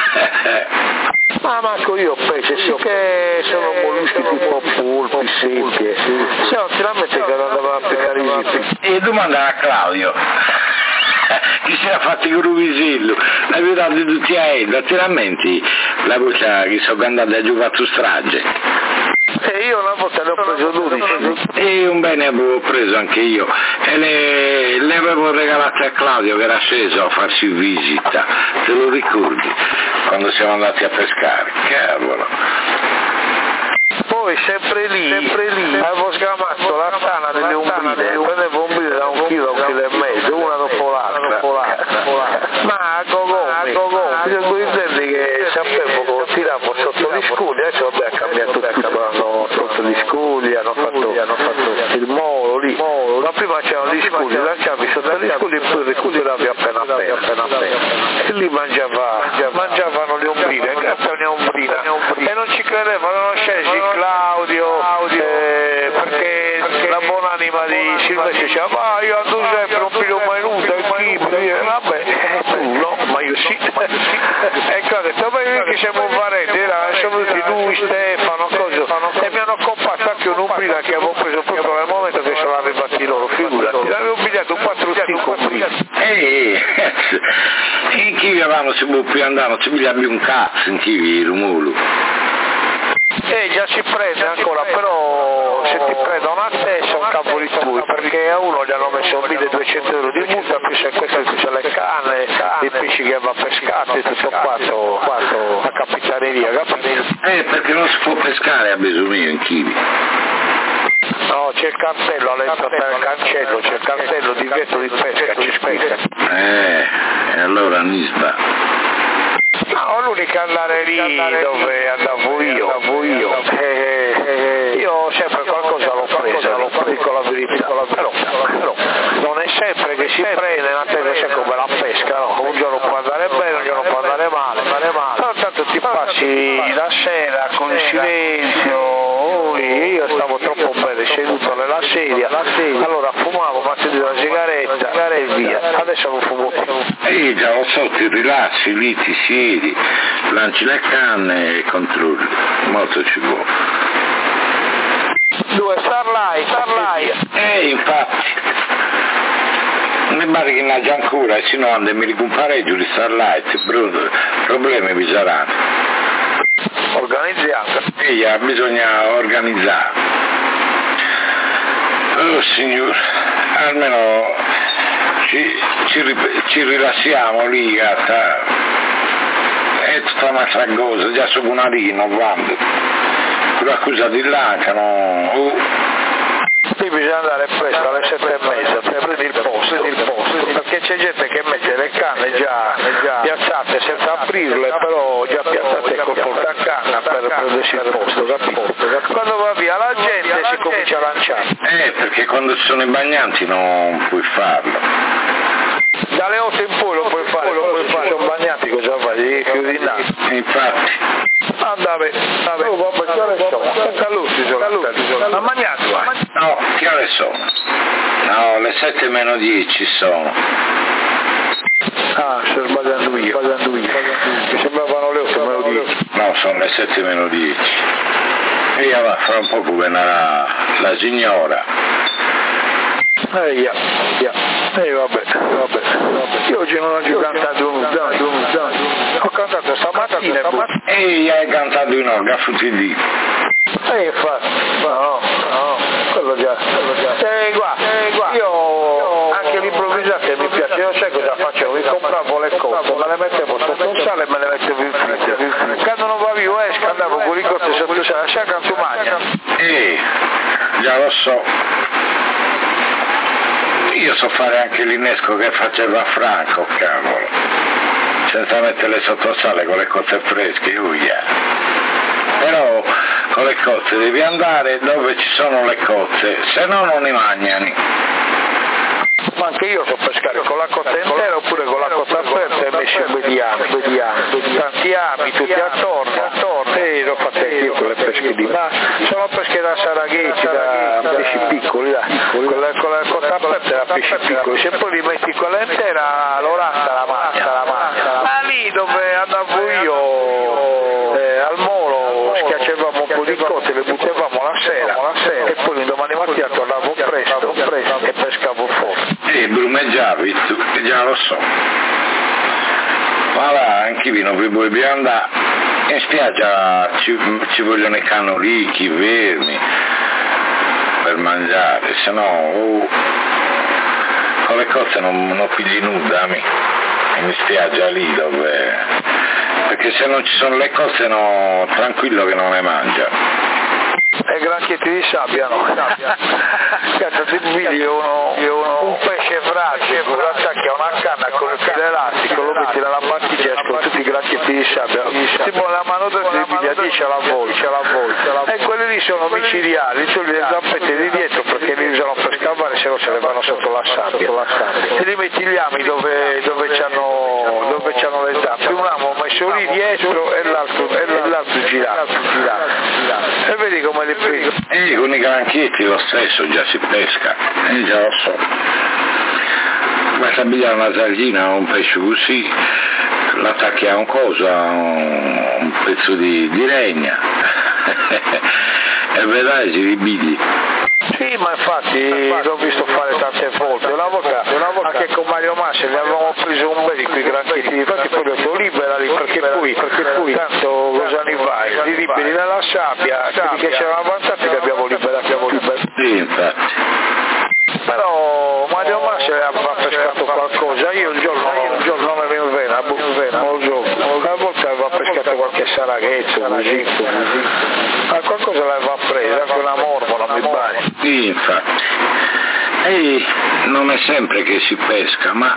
Ma manco io pesce, sì che sono molluschi tipo polpi, secche, se non ti la metti che non andava a pescare i zippi. E domanda a Claudio, chi si era fatto il gruvisillo, l'hai veduto di tutti a Elda, ti rammenti la volta che sono andato a giocare su strage? E io una volta ne ho preso dodici. E un bene avevo preso anche io, e le, le avevo regalate a Claudio che era sceso a farsi visita, te lo ricordi? Quando siamo andati a pescare, cavolo. Poi sempre lì, sempre lì, avevo sgamato la tana delle umbrine, prendevo umbrine da un chilo, un chilo e mezzo, una dopo l'altra, dopo l'altra. Ma a gogomi, io con i zelli che sapevo che tiravo sotto gli scudi, adesso vabbè ha cambiato tutto, hanno sotto gli scudi, hanno fatto, hanno fatto il molo lì, ma prima c'erano gli scudi, lanciavi sotto gli scudi e poi recuperavi appena appena, appena appena. E lì mangiava, mangiavano le umbrine, grazie a un'ombrina, e non ci credevano, non scesi Claudio, eh, perché, perché la buonanima di Silvestri diceva, ma io ando sempre, non piglio mai nulla, il chip, vabbè, tu no, ma io sì. Ecco, ho detto, ma che siamo parenti, sono venuti lui, Stefano, cosa, e mi hanno comprato anche un'umbrina che avevo preso proprio nel momento che sono arrivati loro, figurati, l'avevo pigliato quattro o cinque umbrine. Ehi, in chi avevamo si può più andare, non si piglia più un cazzo in chi il rumolo. Eh, già si prende ancora, però se ti prendono a te sono cavoli tuoi, perché a uno gli hanno messo milleduecento euro di multa, più se questo c'è le canne, i pesci che va pescato e tutto quanto, quanto la capitaneria, capito? Eh, perché non si può pescare a Besumio in Chivi. No, c'è il cartello all'entrata del cancello, c'è il cartello di divieto di pesca, ci spiega. Eh, e allora Nisba. No, l'unica andare lì dove andavo io, andavo io. Eh, eh, io sempre qualcosa l'ho presa, lo dico la verità, però, però non è sempre che si prende, ma te sai come la pesca, no? Un giorno può andare bene, un giorno può andare male, andare male. Però tanto ti passi la sera con il silenzio, oh, io stavo troppo bene seduto nella sedia, allora fumavo, mazzi la sigaretta e via, adesso non fumo più. E già lo so, ti rilassi lì, ti siedi, lanci le canne e controlli, molto ci vuole. Due Starlight, Starlight. Eh, infatti, mi pare che non c'è ancora, e se no andiamo a compareggio di Starlight, brutto, problemi vi saranno. Organizziamo. Sì, bisogna organizzare. Oh signore, almeno ci, ci, ci rilassiamo lì, gatta. È tutta un'altra cosa, già su Bunarino, quando. Qualcosa di là che non... Uh. Sì, bisogna andare presto, alle sette e mezza, per prendi il posto, il posto, perché c'è gente che mette le canne già, già piazzate senza aprirle, però già piazzate col portacanna per prendersi il posto, capito? Quando va via la gente si comincia comincia a lanciare. Eh, perché quando ci sono i bagnanti non puoi farlo. Dalle otto in poi lo puoi fare, lo puoi fare. Sono bagnati, cosa fai? Devi chiudere il naso. Infatti. Andave, vabbè, oh, vabbè, che ore sono? Callusi sono, ma mangiato, eh? No, che ore sono? No, le sette meno dieci sono. Ah, sto sbagliando io, sbagliando io. Mi sembravano le otto meno dieci. No, sono le sette meno dieci. E io va, fra un po' verrà la signora. Eh, yeah, yeah. Eh, vabbè, vabbè, vabbè. Io oggi non ho già cantato un zan, un zan. Ho cantato stamattina. E hai cantato in orga, futti di. Eh, infatti, no, no, quello già, quello già. Eh, guarda, eh, guarda. Io anche l'improvvisata mi piace, io sai cosa facevo? Mi compravo le cose, me le mettevo sotto un sale e me le mettevo in freezer. Quando non va via esco, andavo con le cose sotto il sale, sai quanto mangia? Eh, già lo so. Io so fare anche l'innesco che faceva Franco, cavolo. Senza metterle sotto sale con le cozze fresche, uia. Però con le cozze devi andare dove ci sono le cozze, se no non li mangiano. Ma anche io so pescare con la cotta intera oppure con la cotta aperta e messo in vediamo, vediamo, tanti ami tutti attorno, attorno, e l'ho fatto anche io con le pesche di ma sono pesche da saraghetti, da pesci piccoli, da, con, la, con la cotta aperta da pesci piccoli, se poi li metti quella intera l'orata la mangia, la mangia, ma lì dove andavo io eh, al molo schiacciavamo un po' di cotte, le buttavamo la sera, la sera e poi domani mattina tornavo presto, presto e pescavo fuori. E brumeggiavi tu, già lo so. Ma là, anche io non vi voglio andare. In spiaggia ci, ci vogliono i canorichi, i vermi, per mangiare, se no oh, con le cozze non, non pigli nuda, mi. In spiaggia lì dove... Perché se non ci sono le cozze no, tranquillo che non le mangia. E granchietti di sabbia no? Cazzo ti pigli uno, uno, un pesce fragile, lo attacchi a una canna con il filo elastico, lo metti nella battigia con tutti i granchietti di sabbia, ti pone la mano dentro e ti piglia dieci alla volta, alla volta. E quelli lì sono micidiali, tu li zampette di dietro perché li usano per scavare, se no se le vanno sotto la sabbia. E li metti gli ami dove, dove c'hanno dove c'hanno le zampe, un ramo messo lì dietro e l'altro, e l'altro girato, girato. E vedi come li prendi. E con i granchietti lo stesso già si pesca, e già lo so. Basta pigliare una sardina o un pesce così, l'attacchi a un coso, a un, un pezzo di, di legna e vedrai si ribigli. Sì, ma infatti l'ho visto fare tante volte. Una volta, una volta anche con Mario Massi ne avevamo preso un bel di quei granchietti, infatti poi ho detto liberali perché poi, perché poi tanto cosa ne vai? Li liberi nella sabbia, quelli che c'erano avanzati li abbiamo liberati, abbiamo liberati. Sì, infatti. Però Mario Massi aveva pescato qualcosa, io un giorno, un giorno non ero in vena, non lo so, una volta aveva pescato qualche saraghetto, così, ma qualcosa l'aveva presa, anche una mormola mi pare. Sì, infatti. E non è sempre che si pesca, ma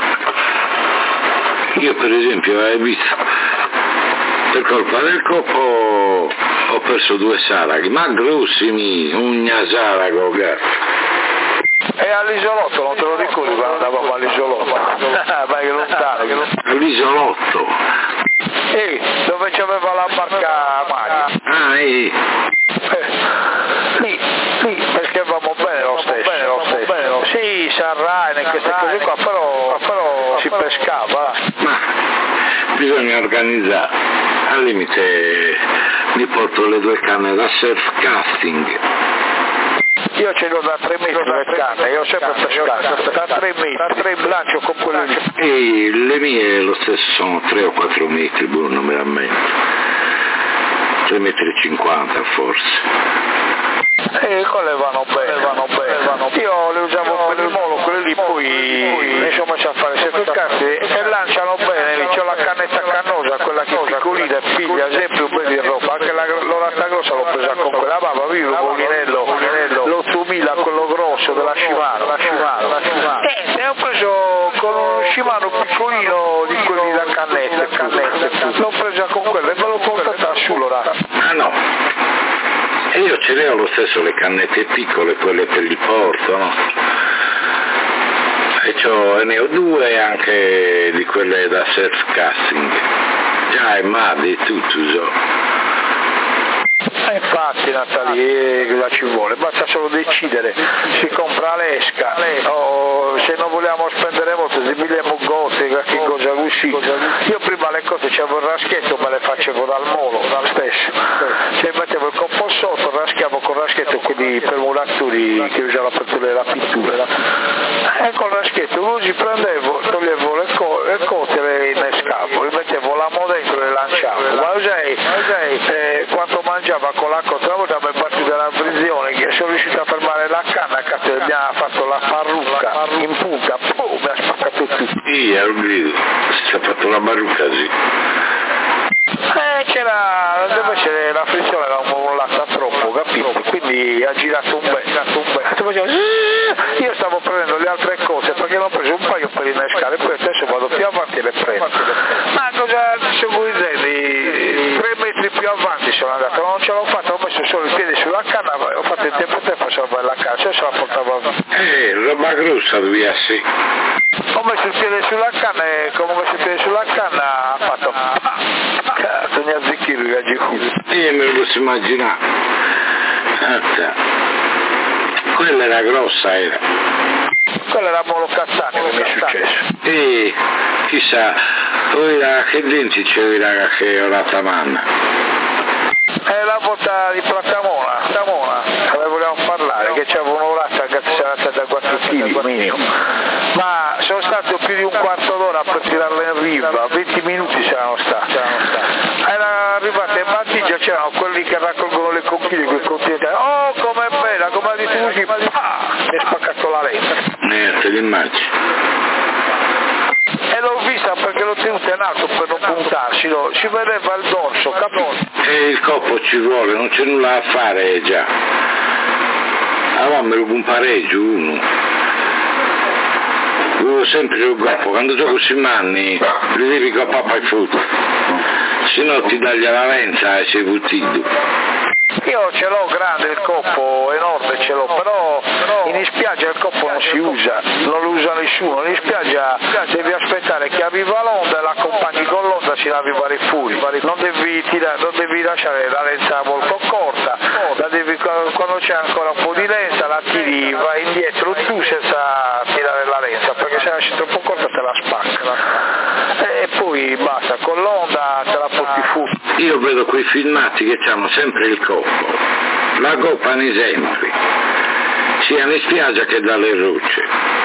io per esempio hai visto, per colpa del coppo ho perso due saraghi, ma grossimi, un sarago, gatto. E all'isolotto, non te lo ricordi quando andavamo all'isolotto? Vai lontano. L'isolotto? Sì, dove c'aveva la barca Mario. Ah, eh. eh. Lì, lì pescavamo bene lo stesso. Bene lo stesso. Bene lo stesso. Sì, sarrane, queste cose qua, però, però si pescava. Ma bisogna organizzare. Al limite mi porto le due canne da surf casting. Io ce l'ho da tre metri le canne, io ho sempre pescato, da tre metri, da tre lancio con quelle lì. E le mie lo stesso sono tre o quattro metri, boh, non me la metto. tre metri e cinquanta forse. E quelle vanno bene, vanno bene, vanno bene. Io le usavo per il molo, quelle lì poi mi sono messo a fare sette cazzi e lanciano bene, lì c'ho la cannetta cannosa, quella che è piccolina, figlia, sempre un bel di roba, anche la, l'orata grossa l'ho presa con quella bava, vivo un polinello, l'ottomila, quello grosso della Shimano, la Shimano, la Shimano. E eh, ho preso con un Shimano piccolino di quelli da cannette, cannette, l'ho presa con quello e me l'ho portata sull'orata. Ah no. E io ce le ho lo stesso le cannette piccole, quelle per il porto, no? E c'ho, ne ho due anche di quelle da surf casting. Già, è madi, tutto uso. E infatti Natalie, cosa ci vuole? Basta solo decidere, si compra l'esca, o se non vogliamo spendere molto, se vogliamo gote, che cosa così. Io prima le cose c'avevo il raschetto, ma le facevo dal molo, dal stesso. Se mettevo il coppo sotto, raschiavo con il raschetto, quelli per muratori che usano per togliere la pittura. E con il raschetto così prendevo, toglievo le, co- le cote e le innescavo, li mettevo la moda dentro e le lanciavo. Ma usai, eh, quando mangiava con l'acqua tra volta mi è partita la frisione che sono riuscito a fermare la canna che mi ha fatto la parrucca in punta, boom, mi ha spaccato tutto. Sì, al grido, si è fatto la parrucca, sì. Eh, c'era, deve essere, la frizione era mollata troppo, capito? Quindi ha girato un bel, girato un bel. Io stavo prendendo le altre cose perché l'ho preso un paio per innescare, poi adesso vado più avanti e le prendo. Ma cosa sono dicendo? Tre metri più avanti sono andato, non ce l'ho fatta, ho messo solo i piedi sulla canna, ho fatto il tempo tempo a salvare la canna, se la portavo via. Eh, roba grossa doveva essere. Ho messo il piede sulla canna e come ho messo il piede sulla canna ha fatto cazzo, mi ha zicchino i viaggi qui. Io me lo posso immaginare. Aspetta. Quella era grossa, era. Quella era Molo Cazzani che mi è successo. E chissà, poi la, che denti c'era che ho la tamanna. È la volta di Platamona, Tamona, ne vogliamo parlare, che c'è un'orata che sarà stata da quattro chili minimo. Ma sono stato più di un quarto d'ora per tirarla in riva, venti minuti saranno stati. Era arrivata in battigia, c'erano quelli che raccolgono le conchiglie, quel continente. Oh, com'è bella, come ha detto così, pah, mi è spaccato la lente. Eh, te l'immagini. E l'ho vista perché l'ho tenuta in alto per non puntarsi, no? Si vedeva il dorso, capito? E il coppo ci vuole, non c'è nulla da fare già. Avevamo un pareggio, uno. Io sempre il coppo, quando gioco sui manni, li devi coppare poi foot. Se no ti taglia la lenza e sei buttito. Io ce l'ho grande il coppo, enorme ce l'ho, però in spiaggia il coppo non si usa, non lo usa nessuno, in spiaggia devi aspettare che arriva l'onda e l'accompagni con l'onda si la arrivare fuori, non devi, tirare, non devi lasciare la lenza molto corta, la devi, quando c'è ancora un po' di lenza la tiri, vai indietro tu senza tirare la lenza, perché se la lasci troppo corta te la spacca. E poi basta, con l'onda te la porti fuori. Io vedo quei filmati che hanno sempre il coppo, la coppano sempre, sia in spiaggia che dalle rocce.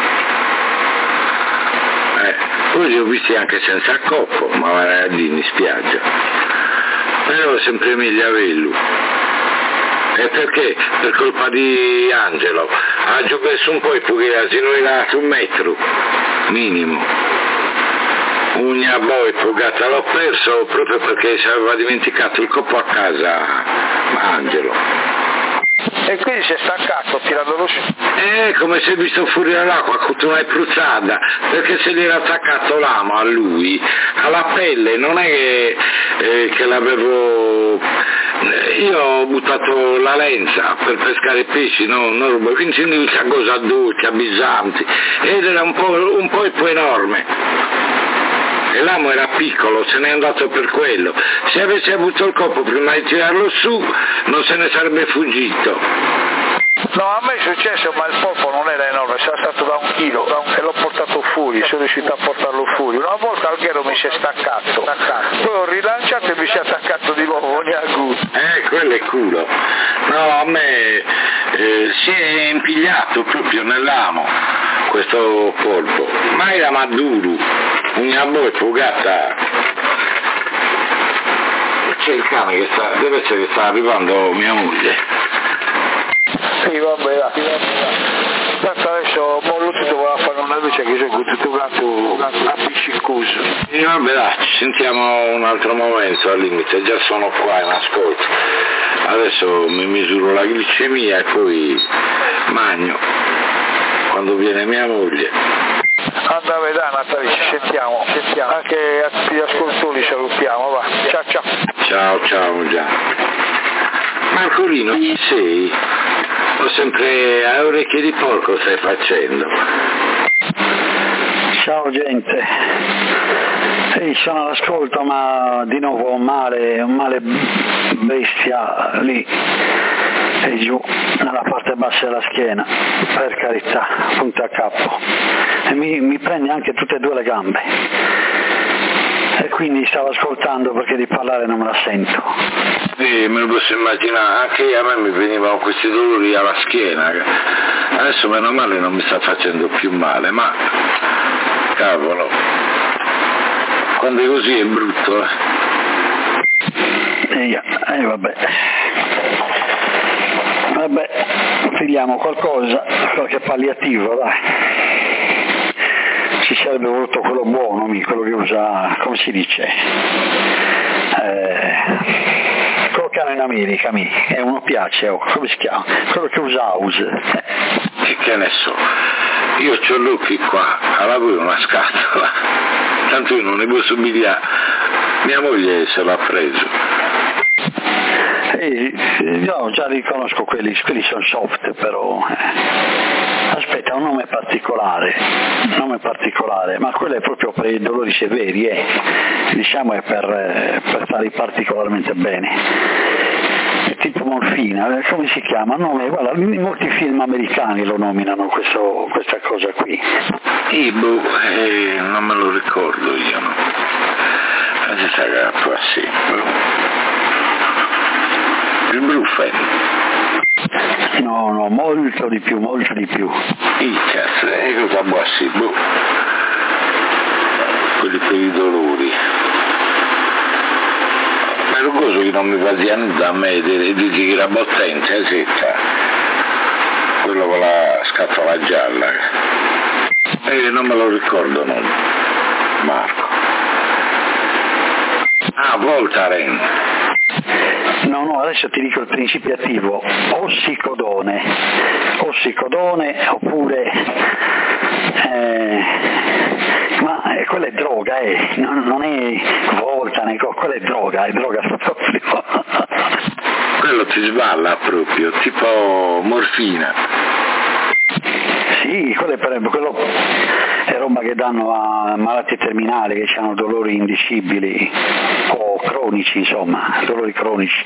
Eh, poi li ho visti anche senza coppo, ma va lì in spiaggia. Però è sempre meglio averlo. E perché? Per colpa di Angelo. Ha già messo un po' e poi se non era un metro, minimo. Una boy pugata l'ho perso proprio perché si aveva dimenticato il coppo a casa Angelo. E quindi si è staccato tirandolo su. Eh, come si è visto fuori dall'acqua con una pruzzata, perché se gli era attaccato l'amo a lui, alla pelle, non è che, eh, che l'avevo... Io ho buttato la lenza per pescare pesci, no, no, quindi non c'è cosa dolce, abbisanti, ed era un po', un po' e poi enorme. E l'amo era piccolo, se n'è andato per quello. Se avesse avuto il coppo prima di tirarlo su, non se ne sarebbe fuggito. No, a me è successo, ma il polpo non era enorme, sarà stato da un chilo, da un... e l'ho portato fuori, sono riuscito a portarlo fuori. Una volta Alghero mi si è staccato, poi ho rilanciato e mi si è attaccato di nuovo, ogni aguto. Eh, quello è culo. No, a me eh, si è impigliato proprio nell'amo questo polpo, ma era maduro, una boia fugata. C'è il cane che sta, deve essere che sta arrivando mia moglie. Sì, vabbè, va. Tanto adesso mollo tutto, voleva fare una luce che sono tutto quanto appiccicoso. E vabbè, dai, ci sentiamo un altro momento al limite, già sono qua in ascolto. Adesso mi misuro la glicemia e poi magno quando viene mia moglie. Andate a vedere Natalia, ci sentiamo, sentiamo. Anche a tutti gli ascoltatori salutiamo, va. Ciao ciao. Ciao ciao già. Marcolino, chi sei? Ho sempre a orecchie di porco stai facendo. Ciao gente, Ehi, sono all'ascolto ma di nuovo un male, un male bestia lì e giù nella parte bassa della schiena, per carità, punto a capo, e mi, mi prende anche tutte e due le gambe e quindi stavo ascoltando perché di parlare non me la sento. Sì, me lo posso immaginare, anche a me mi venivano questi dolori alla schiena, adesso meno male non mi sta facendo più male, ma cavolo, quando è così è brutto. E eh, eh, vabbè, vabbè, filiamo qualcosa, qualche palliativo, dai. Ci sarebbe voluto quello buono, quello che usa, come si dice, eh, quello che hanno in America, mi, e uno piace, oh, come si chiama? Quello che usa House. Che, che ne so, io c'ho l'occhio qua, alla voi una scatola, tanto io non ne posso umiliare, mia moglie se l'ha preso. Eh, no, già riconosco quelli, quelli sono soft però. Eh. Aspetta, un nome particolare, un nome particolare, ma quello è proprio per i dolori severi, eh. Diciamo è per, eh, per stare particolarmente bene. È tipo morfina, come si chiama? Nome, guarda, in molti film americani lo nominano questo, questa cosa qui. Ibu, eh, non me lo ricordo io, no? Adesso aggrappo sì. Il Brufen. No, no, molto di più, molto di più. Il cazzo, e cosa può essere? Boh. Quelli per i dolori. Ma è una cosa che non mi faccia nulla a me, di dici che era bottente, eh, setta. Quello con la scatola gialla. E non me lo ricordo, non. Marco. Ah, Voltaren. No, no, adesso ti dico il principio attivo, ossicodone, ossicodone oppure, eh, ma eh, quella è droga, eh, non, non è Voltaren, quella è droga, è droga proprio. Quello ti sballa proprio, tipo morfina. Sì, quello è, per, quello è roba che danno a malati terminali che hanno dolori indicibili o cronici, insomma, dolori cronici.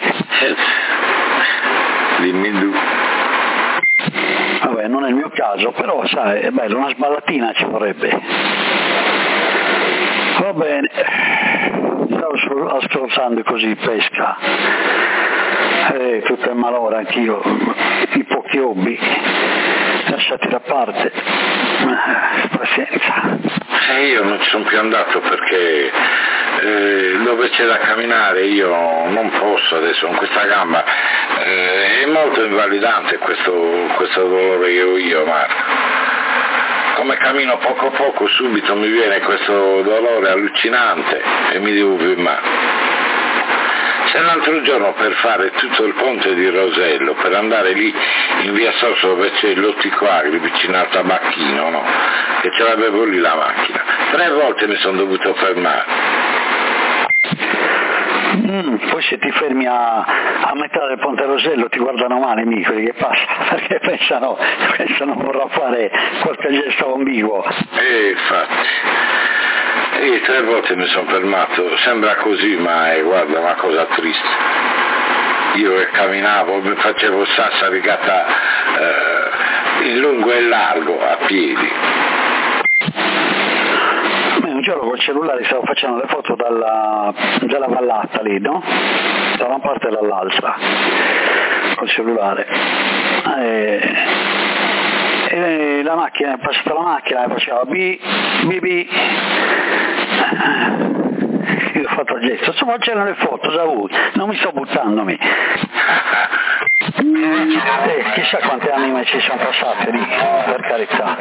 Dimmi tu. Vabbè, non è il mio caso, però sai, è bello, una sballatina ci vorrebbe. Va bene, stavo ascoltando così pesca, e tutto è malora anch'io, i pochi hobby lasciati da parte, pazienza. E io non ci sono più andato perché eh, dove c'è da camminare io non posso adesso con questa gamba, eh, è molto invalidante questo, questo dolore che ho io, Marco. Come cammino poco poco subito mi viene questo dolore allucinante e mi devo fermare. Se l'altro giorno per fare tutto il ponte di Rosello, per andare lì in via Sosso dove c'è l'Ottico Agri vicino al tabacchino, no? Che ce l'avevo lì la macchina, tre volte mi sono dovuto fermare. Mm, poi se ti fermi a, a metà del ponte Rosello ti guardano male mica quelli che passano, perché pensano, pensano vorrà fare qualche gesto ambiguo. E infatti, e tre volte mi sono fermato, sembra così ma è, guarda, una cosa triste. Io che camminavo, mi facevo sassa rigata eh, in lungo e largo a piedi. Un giorno col cellulare stavo facendo le foto dalla, dalla vallata lì, no? Da una parte e dall'altra, col cellulare. E, e la macchina, è passata la macchina e faceva bi, bi, bi. Io ho fatto il gesto, sto facendo le foto da voi, non mi sto buttandomi. E chissà quanti anime ci sono passate lì, per carità.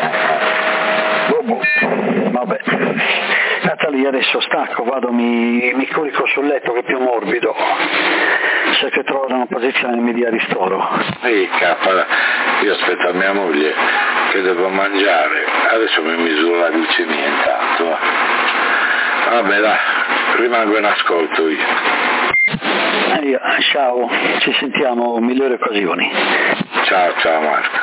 Boh, vabbè. Natalia, adesso stacco, vado, mi, mi corico sul letto che è più morbido, se che trovo una posizione mi dia ristoro. Ehi capa, io aspetto a mia moglie che devo mangiare, adesso mi misuro la glicemia intanto. Vabbè dai, rimango in ascolto io. Eh, ciao, ci sentiamo migliori occasioni. Ciao, ciao Marco.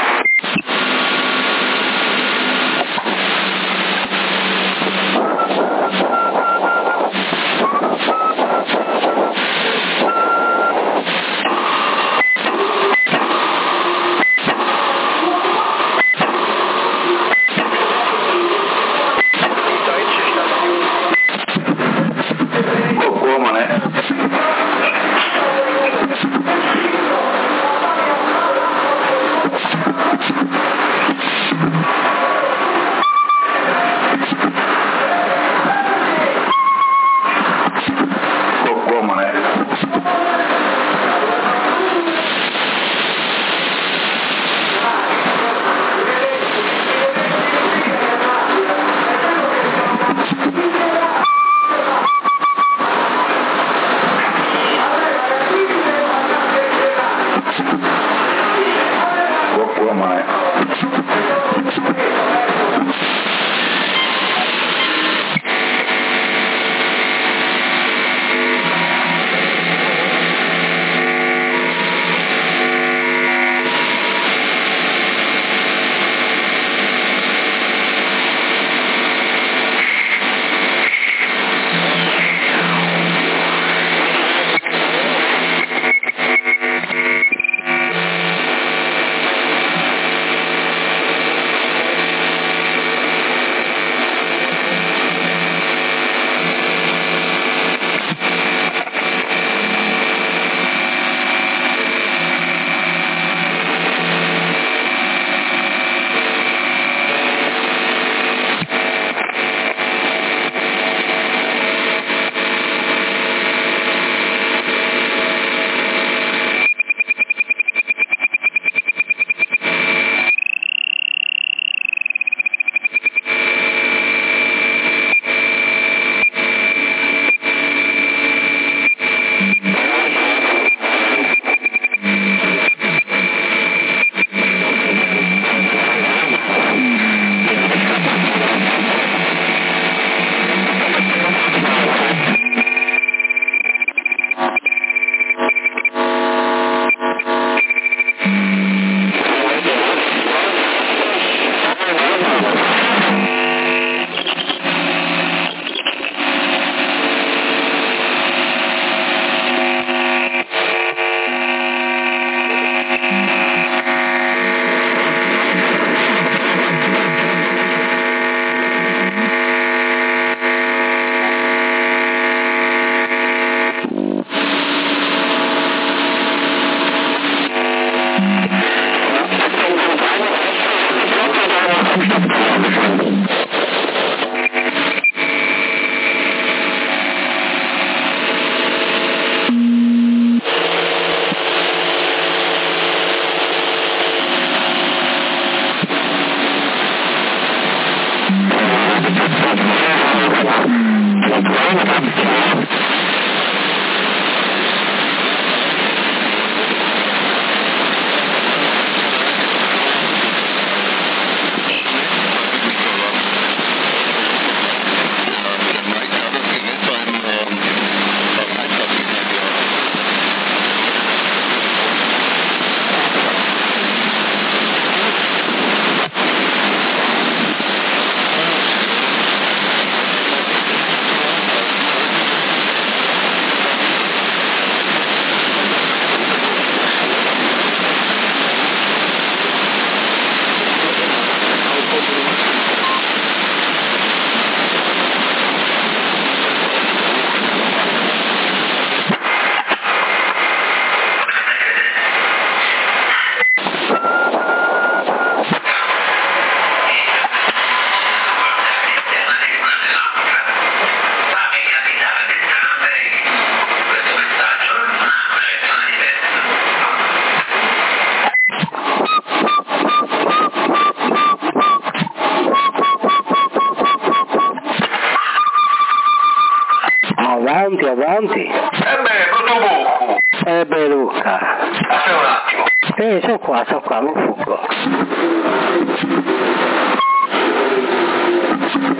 Avanti, avanti. Eh beh, Cotobuco. Eh beh, Luca. Aspetta un attimo. Eh, sono qua, sono qua, non fuggo.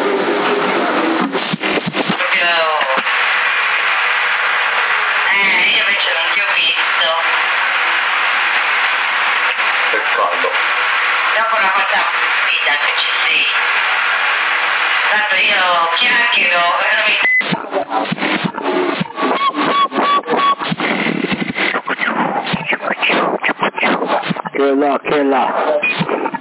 Eh, chiacchiero, Che là, che là.